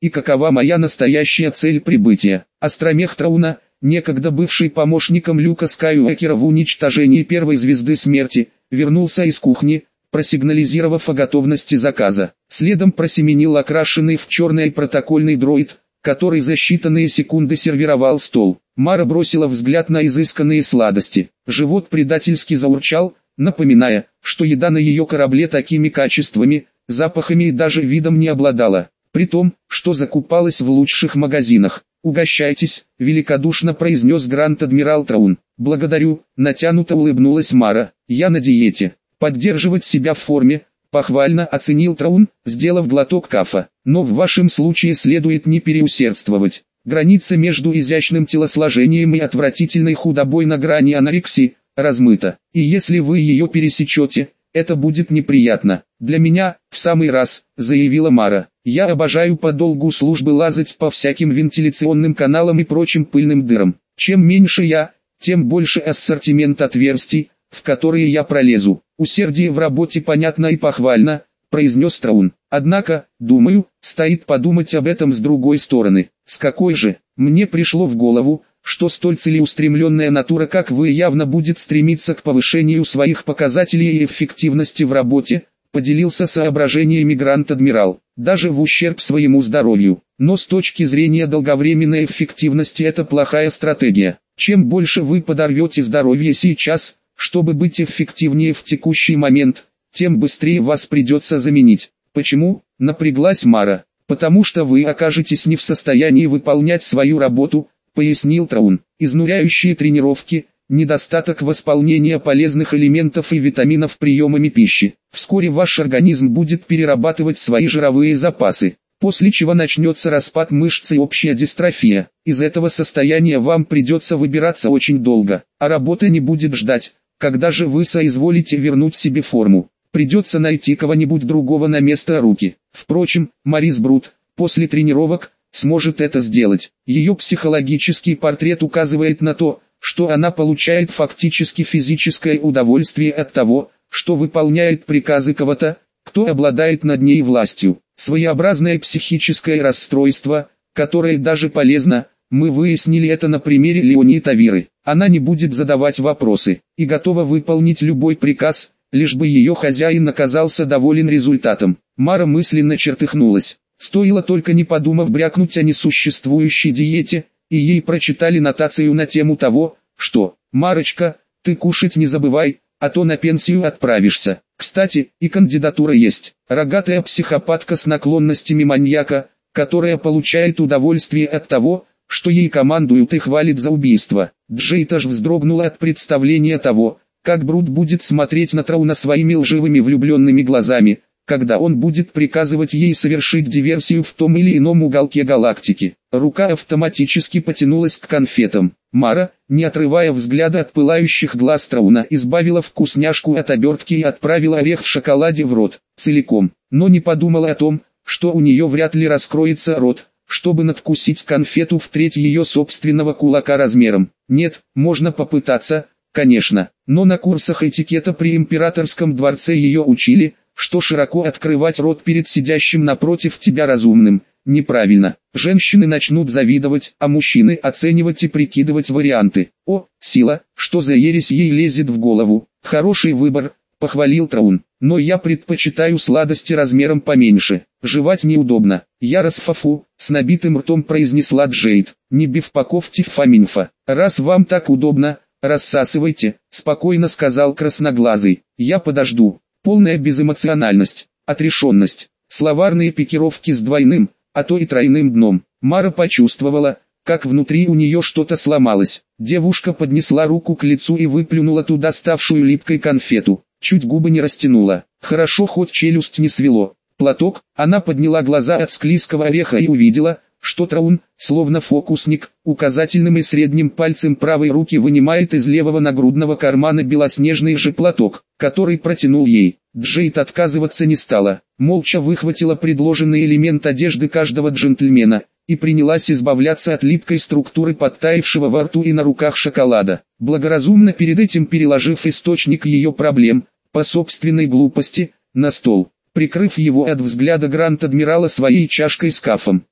и какова моя настоящая цель прибытия. Астромех Трауна, некогда бывший помощником Люка Скайуокера в уничтожении первой звезды смерти, вернулся из кухни, просигнализировав о готовности заказа. Следом просеменил окрашенный в черный протокольный дроид, который за считанные секунды сервировал стол. Мара бросила взгляд на изысканные сладости. Живот предательски заурчал, напоминая, что еда на ее корабле такими качествами, запахами и даже видом не обладала, при том, что закупалась в лучших магазинах. «Угощайтесь», — великодушно произнес Гранд-адмирал Траун. «Благодарю», — натянуто улыбнулась Мара. «Я на диете. Поддерживать себя в форме», — похвально оценил Траун, сделав глоток кафа. «Но в вашем случае следует не переусердствовать. Граница между изящным телосложением и отвратительной худобой на грани анорексии размыта. И если вы ее пересечете, это будет неприятно. Для меня, в самый раз», — заявила Мара. «Я обожаю по долгу службы лазать по всяким вентиляционным каналам и прочим пыльным дырам. Чем меньше я, тем больше ассортимент отверстий, в которые я пролезу. Усердие в работе понятно и похвально», — произнес Траун. «Однако, думаю, стоит подумать об этом с другой стороны». «С какой же?» «Мне пришло в голову, что столь целеустремленная натура, как вы, явно будет стремиться к повышению своих показателей и эффективности в работе», — поделился соображениями Гранд-адмирал, «даже в ущерб своему здоровью. Но с точки зрения долговременной эффективности это плохая стратегия. Чем больше вы подорвете здоровье сейчас, чтобы быть эффективнее в текущий момент, тем быстрее вас придется заменить». «Почему?» — напряглась Мара. «Потому что вы окажетесь не в состоянии выполнять свою работу», — пояснил Траун. «Изнуряющие тренировки, недостаток восполнения полезных элементов и витаминов приемами пищи. Вскоре ваш организм будет перерабатывать свои жировые запасы, после чего начнется распад мышц и общая дистрофия. Из этого состояния вам придется выбираться очень долго, а работа не будет ждать, когда же вы соизволите вернуть себе форму. Придется найти кого-нибудь другого на место руки. Впрочем, Марис Брут, после тренировок, сможет это сделать. Ее психологический портрет указывает на то, что она получает фактически физическое удовольствие от того, что выполняет приказы кого-то, кто обладает над ней властью. Своеобразное психическое расстройство, которое даже полезно, мы выяснили это на примере Леонии Тавиры. Она не будет задавать вопросы и готова выполнить любой приказ, лишь бы ее хозяин оказался доволен результатом. Мара мысленно чертыхнулась. Стоило только не подумав брякнуть о несуществующей диете, и ей прочитали нотацию на тему того, что «Марочка, ты кушать не забывай, а то на пенсию отправишься». Кстати, и кандидатура есть. Рогатая психопатка с наклонностями маньяка, которая получает удовольствие от того, что ей командуют и хвалят за убийство. Джейд аж вздрогнула от представления того, как Брут будет смотреть на Трауна своими лживыми влюбленными глазами, когда он будет приказывать ей совершить диверсию в том или ином уголке галактики. Рука автоматически потянулась к конфетам. Мара, не отрывая взгляда от пылающих глаз Трауна, избавила вкусняшку от обертки и отправила орех в шоколаде в рот, целиком, но не подумала о том, что у нее вряд ли раскроется рот, чтобы надкусить конфету в треть ее собственного кулака размером. Нет, можно попытаться, конечно, но на курсах этикета при императорском дворце ее учили, что широко открывать рот перед сидящим напротив тебя разумным неправильно. Женщины начнут завидовать, а мужчины оценивать и прикидывать варианты. О, сила, что за ересь ей лезет в голову. Хороший выбор, похвалил Траун. Но я предпочитаю сладости размером поменьше. Жевать неудобно. Я расфафу, с набитым ртом произнесла Джейд. Не бифпаков тиффаминфа. Раз вам так удобно, рассасывайте, спокойно сказал красноглазый. Я подожду. Полная безэмоциональность, отрешенность, словарные пикировки с двойным, а то и тройным дном. Мара почувствовала, как внутри у нее что-то сломалось. Девушка поднесла руку к лицу и выплюнула туда ставшую липкой конфету. Чуть губы не растянула. Хорошо, хоть челюсть не свело. Платок, она подняла глаза от склизкого ореха и увидела, что Траун, словно фокусник, указательным и средним пальцем правой руки вынимает из левого нагрудного кармана белоснежный же платок, который протянул ей. Джейд отказываться не стала, молча выхватила предложенный элемент одежды каждого джентльмена и принялась избавляться от липкой структуры подтаявшего во рту и на руках шоколада, благоразумно перед этим переложив источник ее проблем, по собственной глупости, на стол, прикрыв его от взгляда Гранд-адмирала своей чашкой с кафом.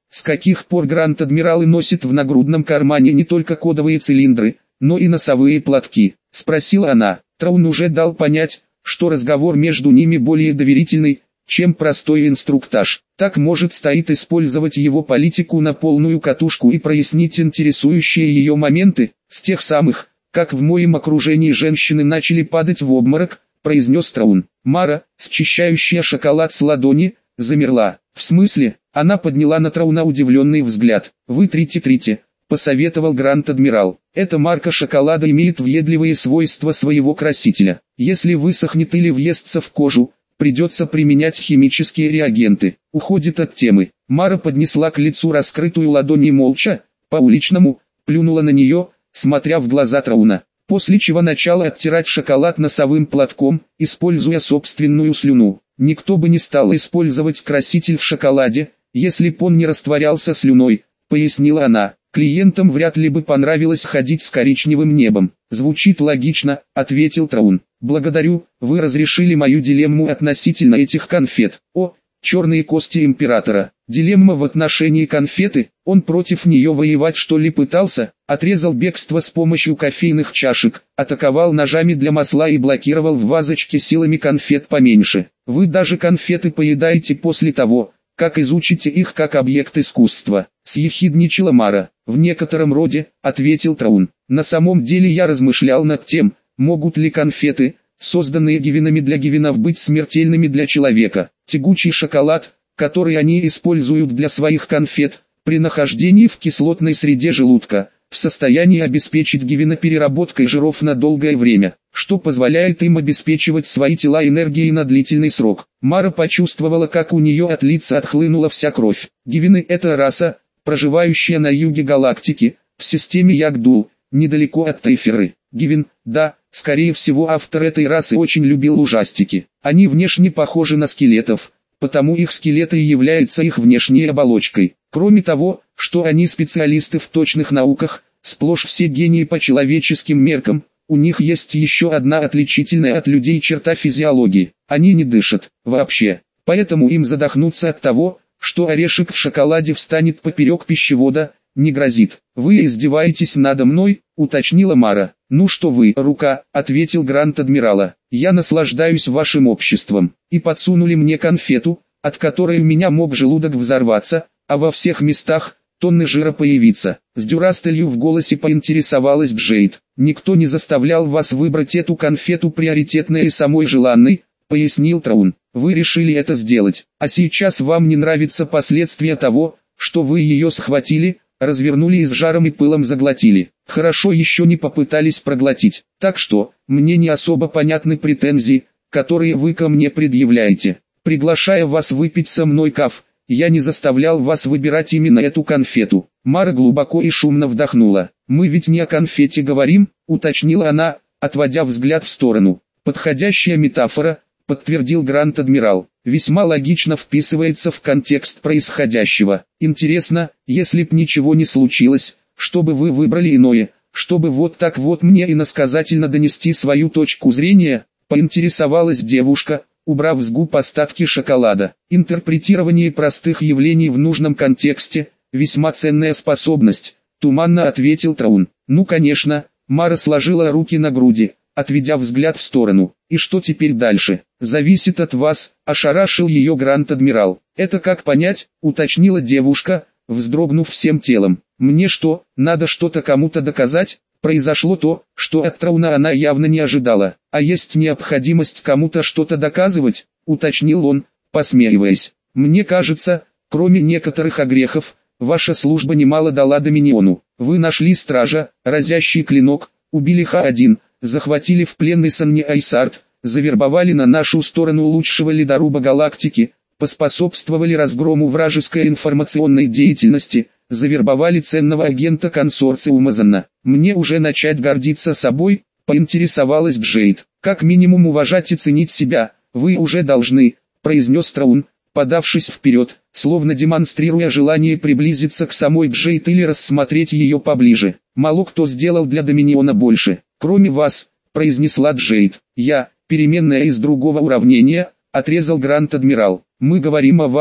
С каких пор Гранд-адмиралы носят в нагрудном кармане не только кодовые цилиндры, но и носовые платки? Спросила она. Траун уже дал понять, что разговор между ними более доверительный, чем простой инструктаж. Так может стоит использовать его политику на полную катушку и прояснить интересующие ее моменты, с тех самых, как в моем окружении женщины начали падать в обморок, произнес Траун. Мара, счищающая шоколад с ладони, замерла. В смысле? Она подняла на Трауна удивленный взгляд. Вы трите-трите, посоветовал Гранд-адмирал. Эта марка шоколада имеет въедливые свойства своего красителя. Если высохнет или въестся в кожу, придется применять химические реагенты. Уходит от темы. Мара поднесла к лицу раскрытую ладонь и молча, по-уличному, плюнула на нее, смотря в глаза Трауна. После чего начала оттирать шоколад носовым платком, используя собственную слюну. Никто бы не стал использовать краситель в шоколаде, если б он не растворялся слюной, пояснила она. Клиентам вряд ли бы понравилось ходить с коричневым небом. Звучит логично, ответил Траун. Благодарю, вы разрешили мою дилемму относительно этих конфет. О, черные кости императора. Дилемма в отношении конфеты, он против нее воевать что ли пытался, отрезал бегство с помощью кофейных чашек, атаковал ножами для масла и блокировал в вазочке силами конфет поменьше. Вы даже конфеты поедаете после того, как изучите их как объект искусства, съехидничала Мара. В некотором роде, ответил Траун. На самом деле я размышлял над тем, могут ли конфеты, созданные гивинами для гивинов, быть смертельными для человека. Тягучий шоколад, который они используют для своих конфет, при нахождении в кислотной среде желудка, в состоянии обеспечить гивинопереработкой жиров на долгое время, что позволяет им обеспечивать свои тела энергией на длительный срок. Мара почувствовала, как у нее от лица отхлынула вся кровь. Гивины – это раса, проживающая на юге галактики, в системе Ягдул, недалеко от Тейферы. Гивин, да, скорее всего автор этой расы очень любил ужастики. Они внешне похожи на скелетов, потому их скелеты и являются их внешней оболочкой. Кроме того, что они специалисты в точных науках, сплошь все гении по человеческим меркам, у них есть еще одна отличительная от людей черта физиологии. Они не дышат, вообще. Поэтому им задохнуться от того, что орешек в шоколаде встанет поперек пищевода, не грозит. Вы издеваетесь надо мной, уточнила Мара. Ну что вы, рука, ответил Гранд-адмирала. Я наслаждаюсь вашим обществом. И подсунули мне конфету, от которой у меня мог желудок взорваться, а во всех местах тонны жира появиться. С дюрастелью в голосе поинтересовалась Джейд. Никто не заставлял вас выбрать эту конфету приоритетной и самой желанной, пояснил Траун. Вы решили это сделать, а сейчас вам не нравятся последствия того, что вы ее схватили, развернули и с жаром и пылом заглотили. Хорошо еще не попытались проглотить. Так что, мне не особо понятны претензии, которые вы ко мне предъявляете. Приглашая вас выпить со мной каф, я не заставлял вас выбирать именно эту конфету. Мара глубоко и шумно вдохнула. Мы ведь не о конфете говорим, уточнила она, отводя взгляд в сторону. Подходящая метафора, подтвердил Гранд-адмирал. Весьма логично вписывается в контекст происходящего. Интересно, если б ничего не случилось, чтобы вы выбрали иное, чтобы вот так вот мне иносказательно донести свою точку зрения, поинтересовалась девушка, убрав с губ остатки шоколада. Интерпретирование простых явлений в нужном контексте – весьма ценная способность, туманно ответил Траун. Ну конечно, Мара сложила руки на груди, отведя взгляд в сторону. И что теперь дальше? Зависит от вас, ошарашил ее Гранд-адмирал. Это как понять, уточнила девушка, вздрогнув всем телом. Мне что, надо что-то кому-то доказать? Произошло то, что от Трауна она явно не ожидала. А есть необходимость кому-то что-то доказывать, уточнил он, посмеиваясь. Мне кажется, кроме некоторых огрехов, ваша служба немало дала Доминиону. Вы нашли стража, разящий клинок, убили Ха один, захватили в плен Исанни Айсарт, завербовали на нашу сторону лучшего ледоруба галактики, поспособствовали разгрому вражеской информационной деятельности, завербовали ценного агента консорциума Занна. Мне уже начать гордиться собой, поинтересовалась Джейд. Как минимум уважать и ценить себя, вы уже должны, произнес Траун, подавшись вперед, словно демонстрируя желание приблизиться к самой Джейд или рассмотреть ее поближе. Мало кто сделал для Доминиона больше, кроме вас, произнесла Джейд. Я, переменная из другого уравнения, отрезал Гранд-адмирал. Мы говорим о вас,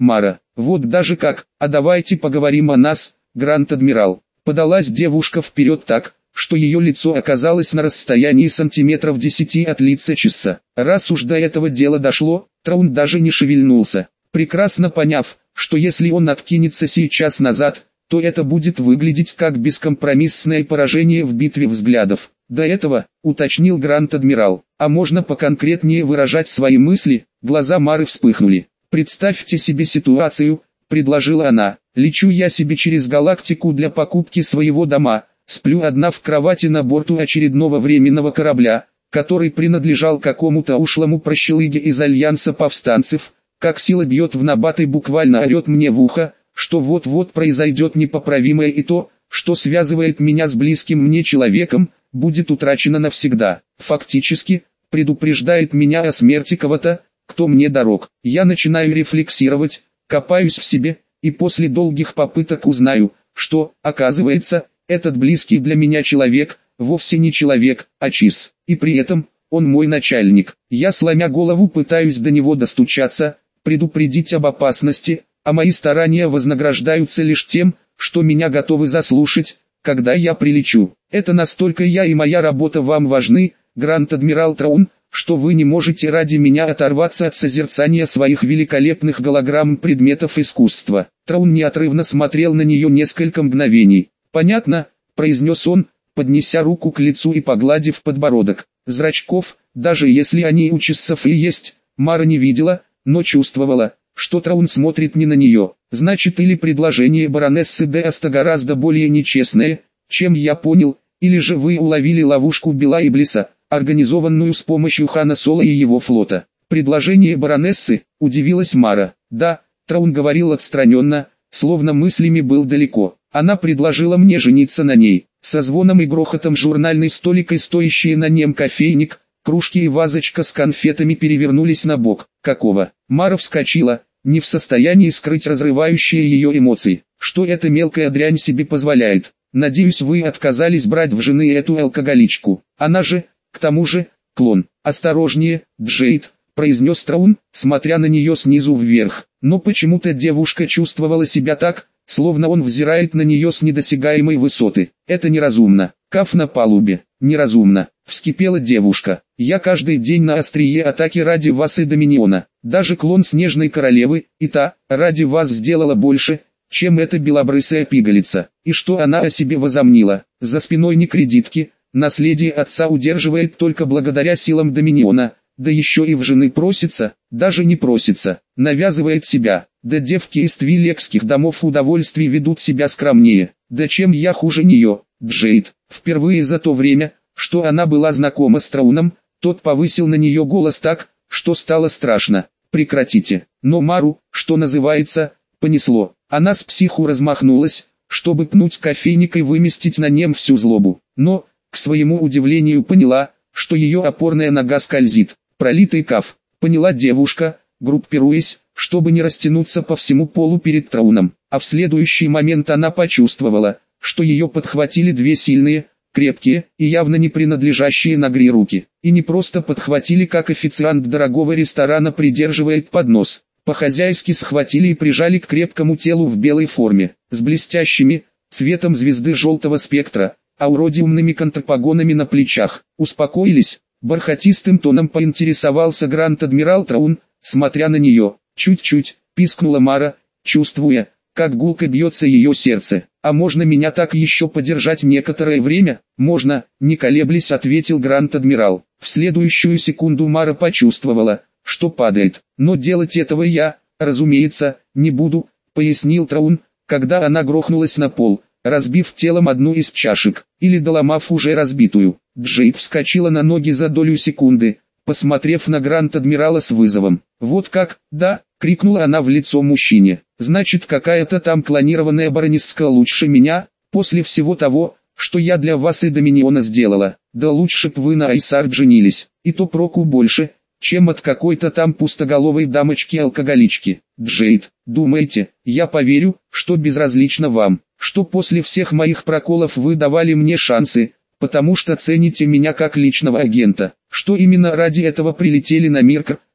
Мара. Вот даже как, а давайте поговорим о нас, Гранд-адмирал. Подалась девушка вперед так, что ее лицо оказалось на расстоянии сантиметров десяти от лица Чесса. Раз уж до этого дела дошло, Траун даже не шевельнулся, прекрасно поняв, что если он откинется сейчас назад, то это будет выглядеть как бескомпромиссное поражение в битве взглядов. До этого, уточнил Гранд-адмирал, а можно поконкретнее выражать свои мысли? Глаза Мары вспыхнули. Представьте себе ситуацию, предложила она. Лечу я себе через галактику для покупки своего дома, сплю одна в кровати на борту очередного временного корабля, который принадлежал какому-то ушлому прощелыге из Альянса повстанцев, как сила бьет в набат и буквально орет мне в ухо, что вот-вот произойдет непоправимое и то, что связывает меня с близким мне человеком, будет утрачено навсегда. Фактически, предупреждает меня о смерти кого-то, кто мне дорог. Я начинаю рефлексировать, копаюсь в себе, и после долгих попыток узнаю, что, оказывается, этот близкий для меня человек, вовсе не человек, а Чесс. И при этом, он мой начальник. Я, сломя голову, пытаюсь до него достучаться, предупредить об опасности, а мои старания вознаграждаются лишь тем, что меня готовы заслушать, когда я прилечу. Это настолько я и моя работа вам важны, Гранд-адмирал Траун, что вы не можете ради меня оторваться от созерцания своих великолепных голограмм предметов искусства. Траун неотрывно смотрел на нее несколько мгновений. «Понятно», — произнес он, поднеся руку к лицу и погладив подбородок. Зрачков, даже если они у Чессов и есть, Мара не видела, но чувствовала, что Траун смотрит не на нее. Значит, или предложение баронессы де Аста гораздо более нечестное, чем я понял, или же вы уловили ловушку Бела Иблиса, организованную с помощью Хана Соло и его флота. Предложение баронессы, удивилась Мара. Да, Траун говорил отстраненно, словно мыслями был далеко. Она предложила мне жениться на ней. Со звоном и грохотом журнальный столик и стоящие на нем кофейник, кружки и вазочка с конфетами перевернулись на бок. Какого? Мара вскочила, не в состоянии скрыть разрывающие ее эмоции. Что эта мелкая дрянь себе позволяет? Надеюсь, вы отказались брать в жены эту алкоголичку. Она же, к тому же, клон. Осторожнее, Джейд, произнес Траун, смотря на нее снизу вверх. Но почему-то девушка чувствовала себя так, словно он взирает на нее с недосягаемой высоты. Это неразумно. Каф на палубе. Неразумно. Вскипела девушка. Я каждый день на острие атаки ради вас и Доминиона. Даже клон Снежной Королевы, и та, ради вас сделала больше, чем эта белобрысая пигалица. И что она о себе возомнила? За спиной не кредитки, наследие отца удерживает только благодаря силам Доминиона, да еще и в жены просится, даже не просится, навязывает себя. Да девки из твилекских домов удовольствий ведут себя скромнее. Да чем я хуже нее? Джейд, впервые за то время, что она была знакома с Трауном, тот повысил на нее голос так, что стало страшно. Прекратите. Но Мару, что называется, понесло. Она с психу размахнулась, чтобы пнуть кофейник и выместить на нем всю злобу. Но, к своему удивлению, поняла, что ее опорная нога скользит. Пролитый каф. Поняла девушка, группируясь, чтобы не растянуться по всему полу перед Трауном. А в следующий момент она почувствовала, что ее подхватили две сильные, крепкие и явно не принадлежащие Нагри руки. И не просто подхватили, как официант дорогого ресторана придерживает поднос. По-хозяйски схватили и прижали к крепкому телу в белой форме, с блестящими, цветом звезды желтого спектра, ауродиумными контрапогонами на плечах. Успокоились? Бархатистым тоном поинтересовался Гранд-адмирал Траун, смотря на нее. Чуть-чуть, пискнула Мара, чувствуя, как гулко бьется ее сердце. «А можно меня так еще подержать некоторое время?» «Можно», не колеблясь, ответил Гранд-адмирал. В следующую секунду Мара почувствовала, что падает. «Но делать этого я, разумеется, не буду», пояснил Траун, когда она грохнулась на пол, разбив телом одну из чашек, или доломав уже разбитую. Джейд вскочила на ноги за долю секунды, посмотрев на Гранд-адмирала с вызовом. «Вот как, да?» — крикнула она в лицо мужчине. «Значит, какая-то там клонированная баронесска лучше меня, после всего того, что я для вас и Доминиона сделала. Да лучше б вы на Айсар женились, и то проку больше, чем от какой-то там пустоголовой дамочки-алкоголички. Джейд, думаете, я поверю, что безразлично вам, что после всех моих проколов вы давали мне шансы, потому что цените меня как личного агента, что именно ради этого прилетели на Миркр,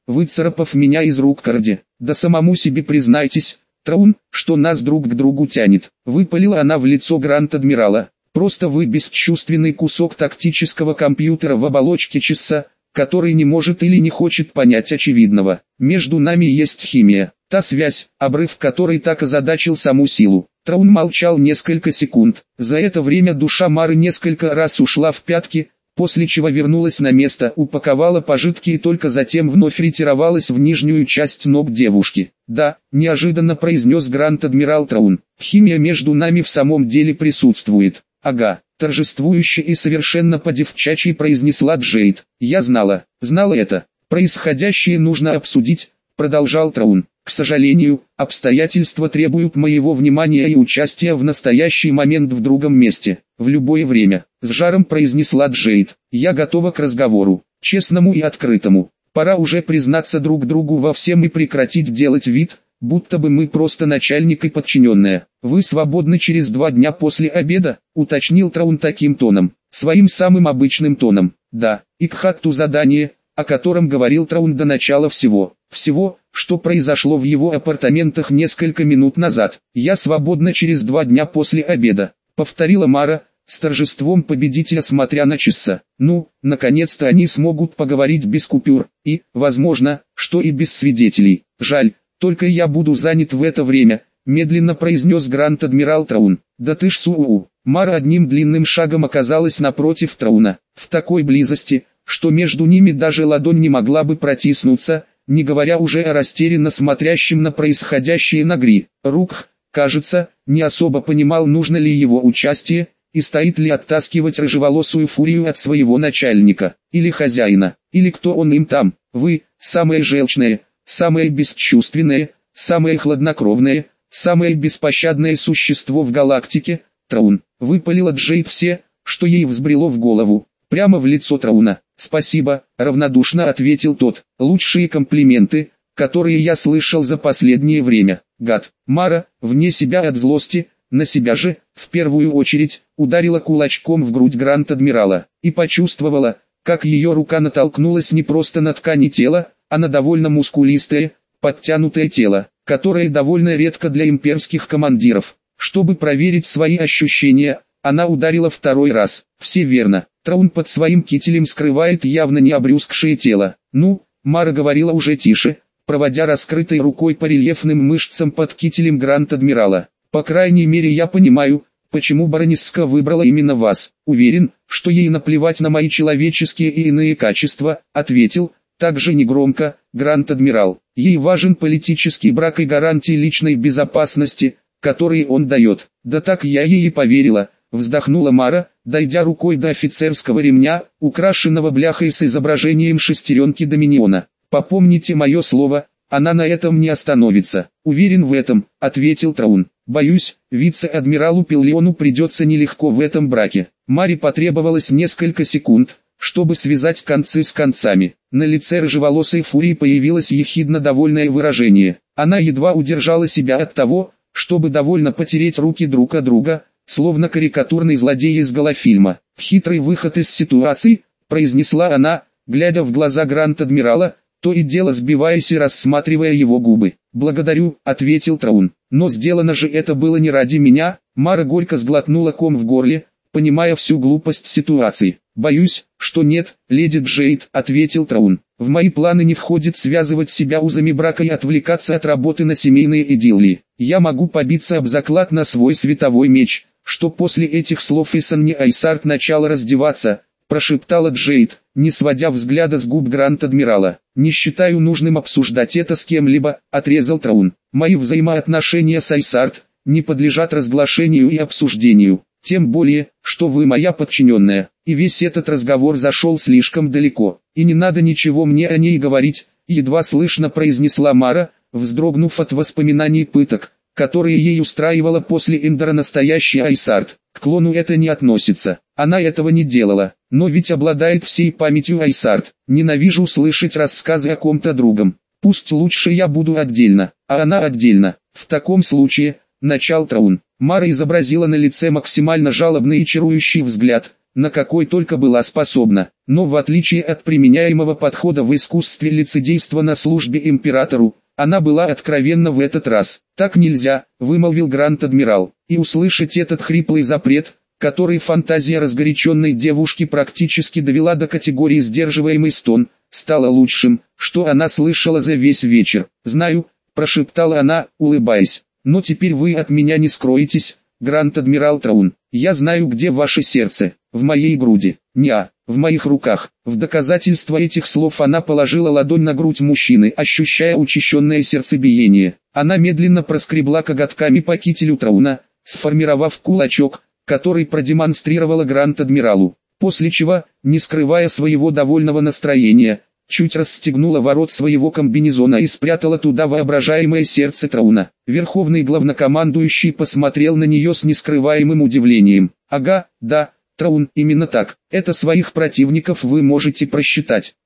выцарапав меня из рук Карди. Да самому себе признайтесь, Траун, что нас друг к другу тянет. Выпалила она в лицо Гранд-Адмирала. Просто вы бесчувственный кусок тактического компьютера в оболочке часа, который не может или не хочет понять очевидного. Между нами есть химия, та связь, обрыв которой так озадачил саму силу. Траун молчал несколько секунд. За это время душа Мары несколько раз ушла в пятки, после чего вернулась на место, упаковала пожитки и только затем вновь ретировалась в нижнюю часть ног девушки. «Да», – неожиданно произнес Гранд-Адмирал Траун, – «химия между нами в самом деле присутствует». «Ага», – торжествующе и совершенно по-девчачьи произнесла Джейд. «Я знала, знала это. Происходящее нужно обсудить», – продолжал Траун. «К сожалению, обстоятельства требуют моего внимания и участия в настоящий момент в другом месте, в любое время», – с жаром произнесла Джейд. «Я готова к разговору, честному и открытому. Пора уже признаться друг другу во всем и прекратить делать вид, будто бы мы просто начальник и подчиненная. Вы свободны через два дня после обеда», – уточнил Траун таким тоном, своим самым обычным тоном. «Да, и к хатту задание, о котором говорил Траун до начала всего, всего, что произошло в его апартаментах несколько минут назад. Я свободна через два дня после обеда», – повторила Мара, с торжеством победителя смотря на часы. «Ну, наконец-то они смогут поговорить без купюр, и, возможно, что и без свидетелей. Жаль, только я буду занят в это время», – медленно произнес Гранд-Адмирал Траун. «Да ты ж суу». Мара одним длинным шагом оказалась напротив Трауна, в такой близости, что между ними даже ладонь не могла бы протиснуться, не говоря уже о растерянно смотрящем на происходящее Нагри. Рук, кажется, не особо понимал, нужно ли его участие, и стоит ли оттаскивать рыжеволосую фурию от своего начальника, или хозяина, или кто он им там. «Вы, самое желчное, самое бесчувственное, самое хладнокровное, самое беспощадное существо в галактике, Траун», — выпалила Джейд все, что ей взбрело в голову, прямо в лицо Трауна. «Спасибо», — равнодушно ответил тот, — «лучшие комплименты, которые я слышал за последнее время, гад». Мара, вне себя от злости, на себя же, в первую очередь, ударила кулачком в грудь Гранд-Адмирала, и почувствовала, как ее рука натолкнулась не просто на ткани тела, а на довольно мускулистое, подтянутое тело, которое довольно редко для имперских командиров. Чтобы проверить свои ощущения, она ударила второй раз. Все верно. Траун под своим кителем скрывает явно не обрюзгшее тело. «Ну», — Мара говорила уже тише, проводя раскрытой рукой по рельефным мышцам под кителем Гранд-Адмирала. «По крайней мере я понимаю, почему баронесска выбрала именно вас. Уверен, что ей наплевать на мои человеческие и иные качества», — ответил, также негромко, Гранд-Адмирал. «Ей важен политический брак и гарантии личной безопасности, которые он дает». «Да так я ей и поверила», — вздохнула Мара, дойдя рукой до офицерского ремня, украшенного бляхой с изображением шестеренки Доминиона. «Попомните мое слово, она на этом не остановится». «Уверен в этом», — ответил Траун. «Боюсь, вице-адмиралу Пиллиону придется нелегко в этом браке». Маре потребовалось несколько секунд, чтобы связать концы с концами. На лице рыжеволосой фурии появилось ехидно довольное выражение. Она едва удержала себя от того, чтобы довольно потереть руки друг от друга, словно карикатурный злодей из голофильма. «Хитрый выход из ситуации», — произнесла она, глядя в глаза Гранд-Адмирала, то и дело сбиваясь и рассматривая его губы. «Благодарю», — ответил Траун. «Но сделано же это было не ради меня». Мара горько сглотнула ком в горле, понимая всю глупость ситуации. «Боюсь, что нет, леди Джейд», — ответил Траун. «В мои планы не входит связывать себя узами брака и отвлекаться от работы на семейные идиллии. Я могу побиться об заклад на свой световой меч, что после этих слов Исанни Айсарт начала раздеваться», — прошептала Джейд, не сводя взгляда с губ Гранд-Адмирала. «Не считаю нужным обсуждать это с кем-либо», — отрезал Траун. «Мои взаимоотношения с Айсарт не подлежат разглашению и обсуждению. Тем более, что вы моя подчиненная». И весь этот разговор зашел слишком далеко. «И не надо ничего мне о ней говорить», — едва слышно произнесла Мара, вздрогнув от воспоминаний пыток, которые ей устраивала после Эндора настоящий Айсарт. К клону это не относится. Она этого не делала, но ведь обладает всей памятью Айсарт. Ненавижу слышать рассказы о ком-то другом. Пусть лучше я буду отдельно, а она отдельно. В таком случае, начал Траун. Мара изобразила на лице максимально жалобный и чарующий взгляд, на какой только была способна. Но в отличие от применяемого подхода в искусстве лицедейства на службе императору, она была откровенна в этот раз. «Так нельзя», — вымолвил Гранд-адмирал, и услышать этот хриплый запрет, который фантазия разгоряченной девушки практически довела до категории сдерживаемый стон, стало лучшим, что она слышала за весь вечер. «Знаю», — прошептала она, улыбаясь, — «но теперь вы от меня не скроетесь, Гранд-адмирал Траун. Я знаю, где ваше сердце, в моей груди, неа, в моих руках». В доказательство этих слов она положила ладонь на грудь мужчины, ощущая учащенное сердцебиение. Она медленно проскребла коготками по кителю Трауна, сформировав кулачок, который продемонстрировала Гранд-адмиралу, после чего, не скрывая своего довольного настроения, чуть расстегнула ворот своего комбинезона и спрятала туда воображаемое сердце Трауна. Верховный главнокомандующий посмотрел на нее с нескрываемым удивлением. «Ага, да, Траун, именно так. Это своих противников вы можете просчитать.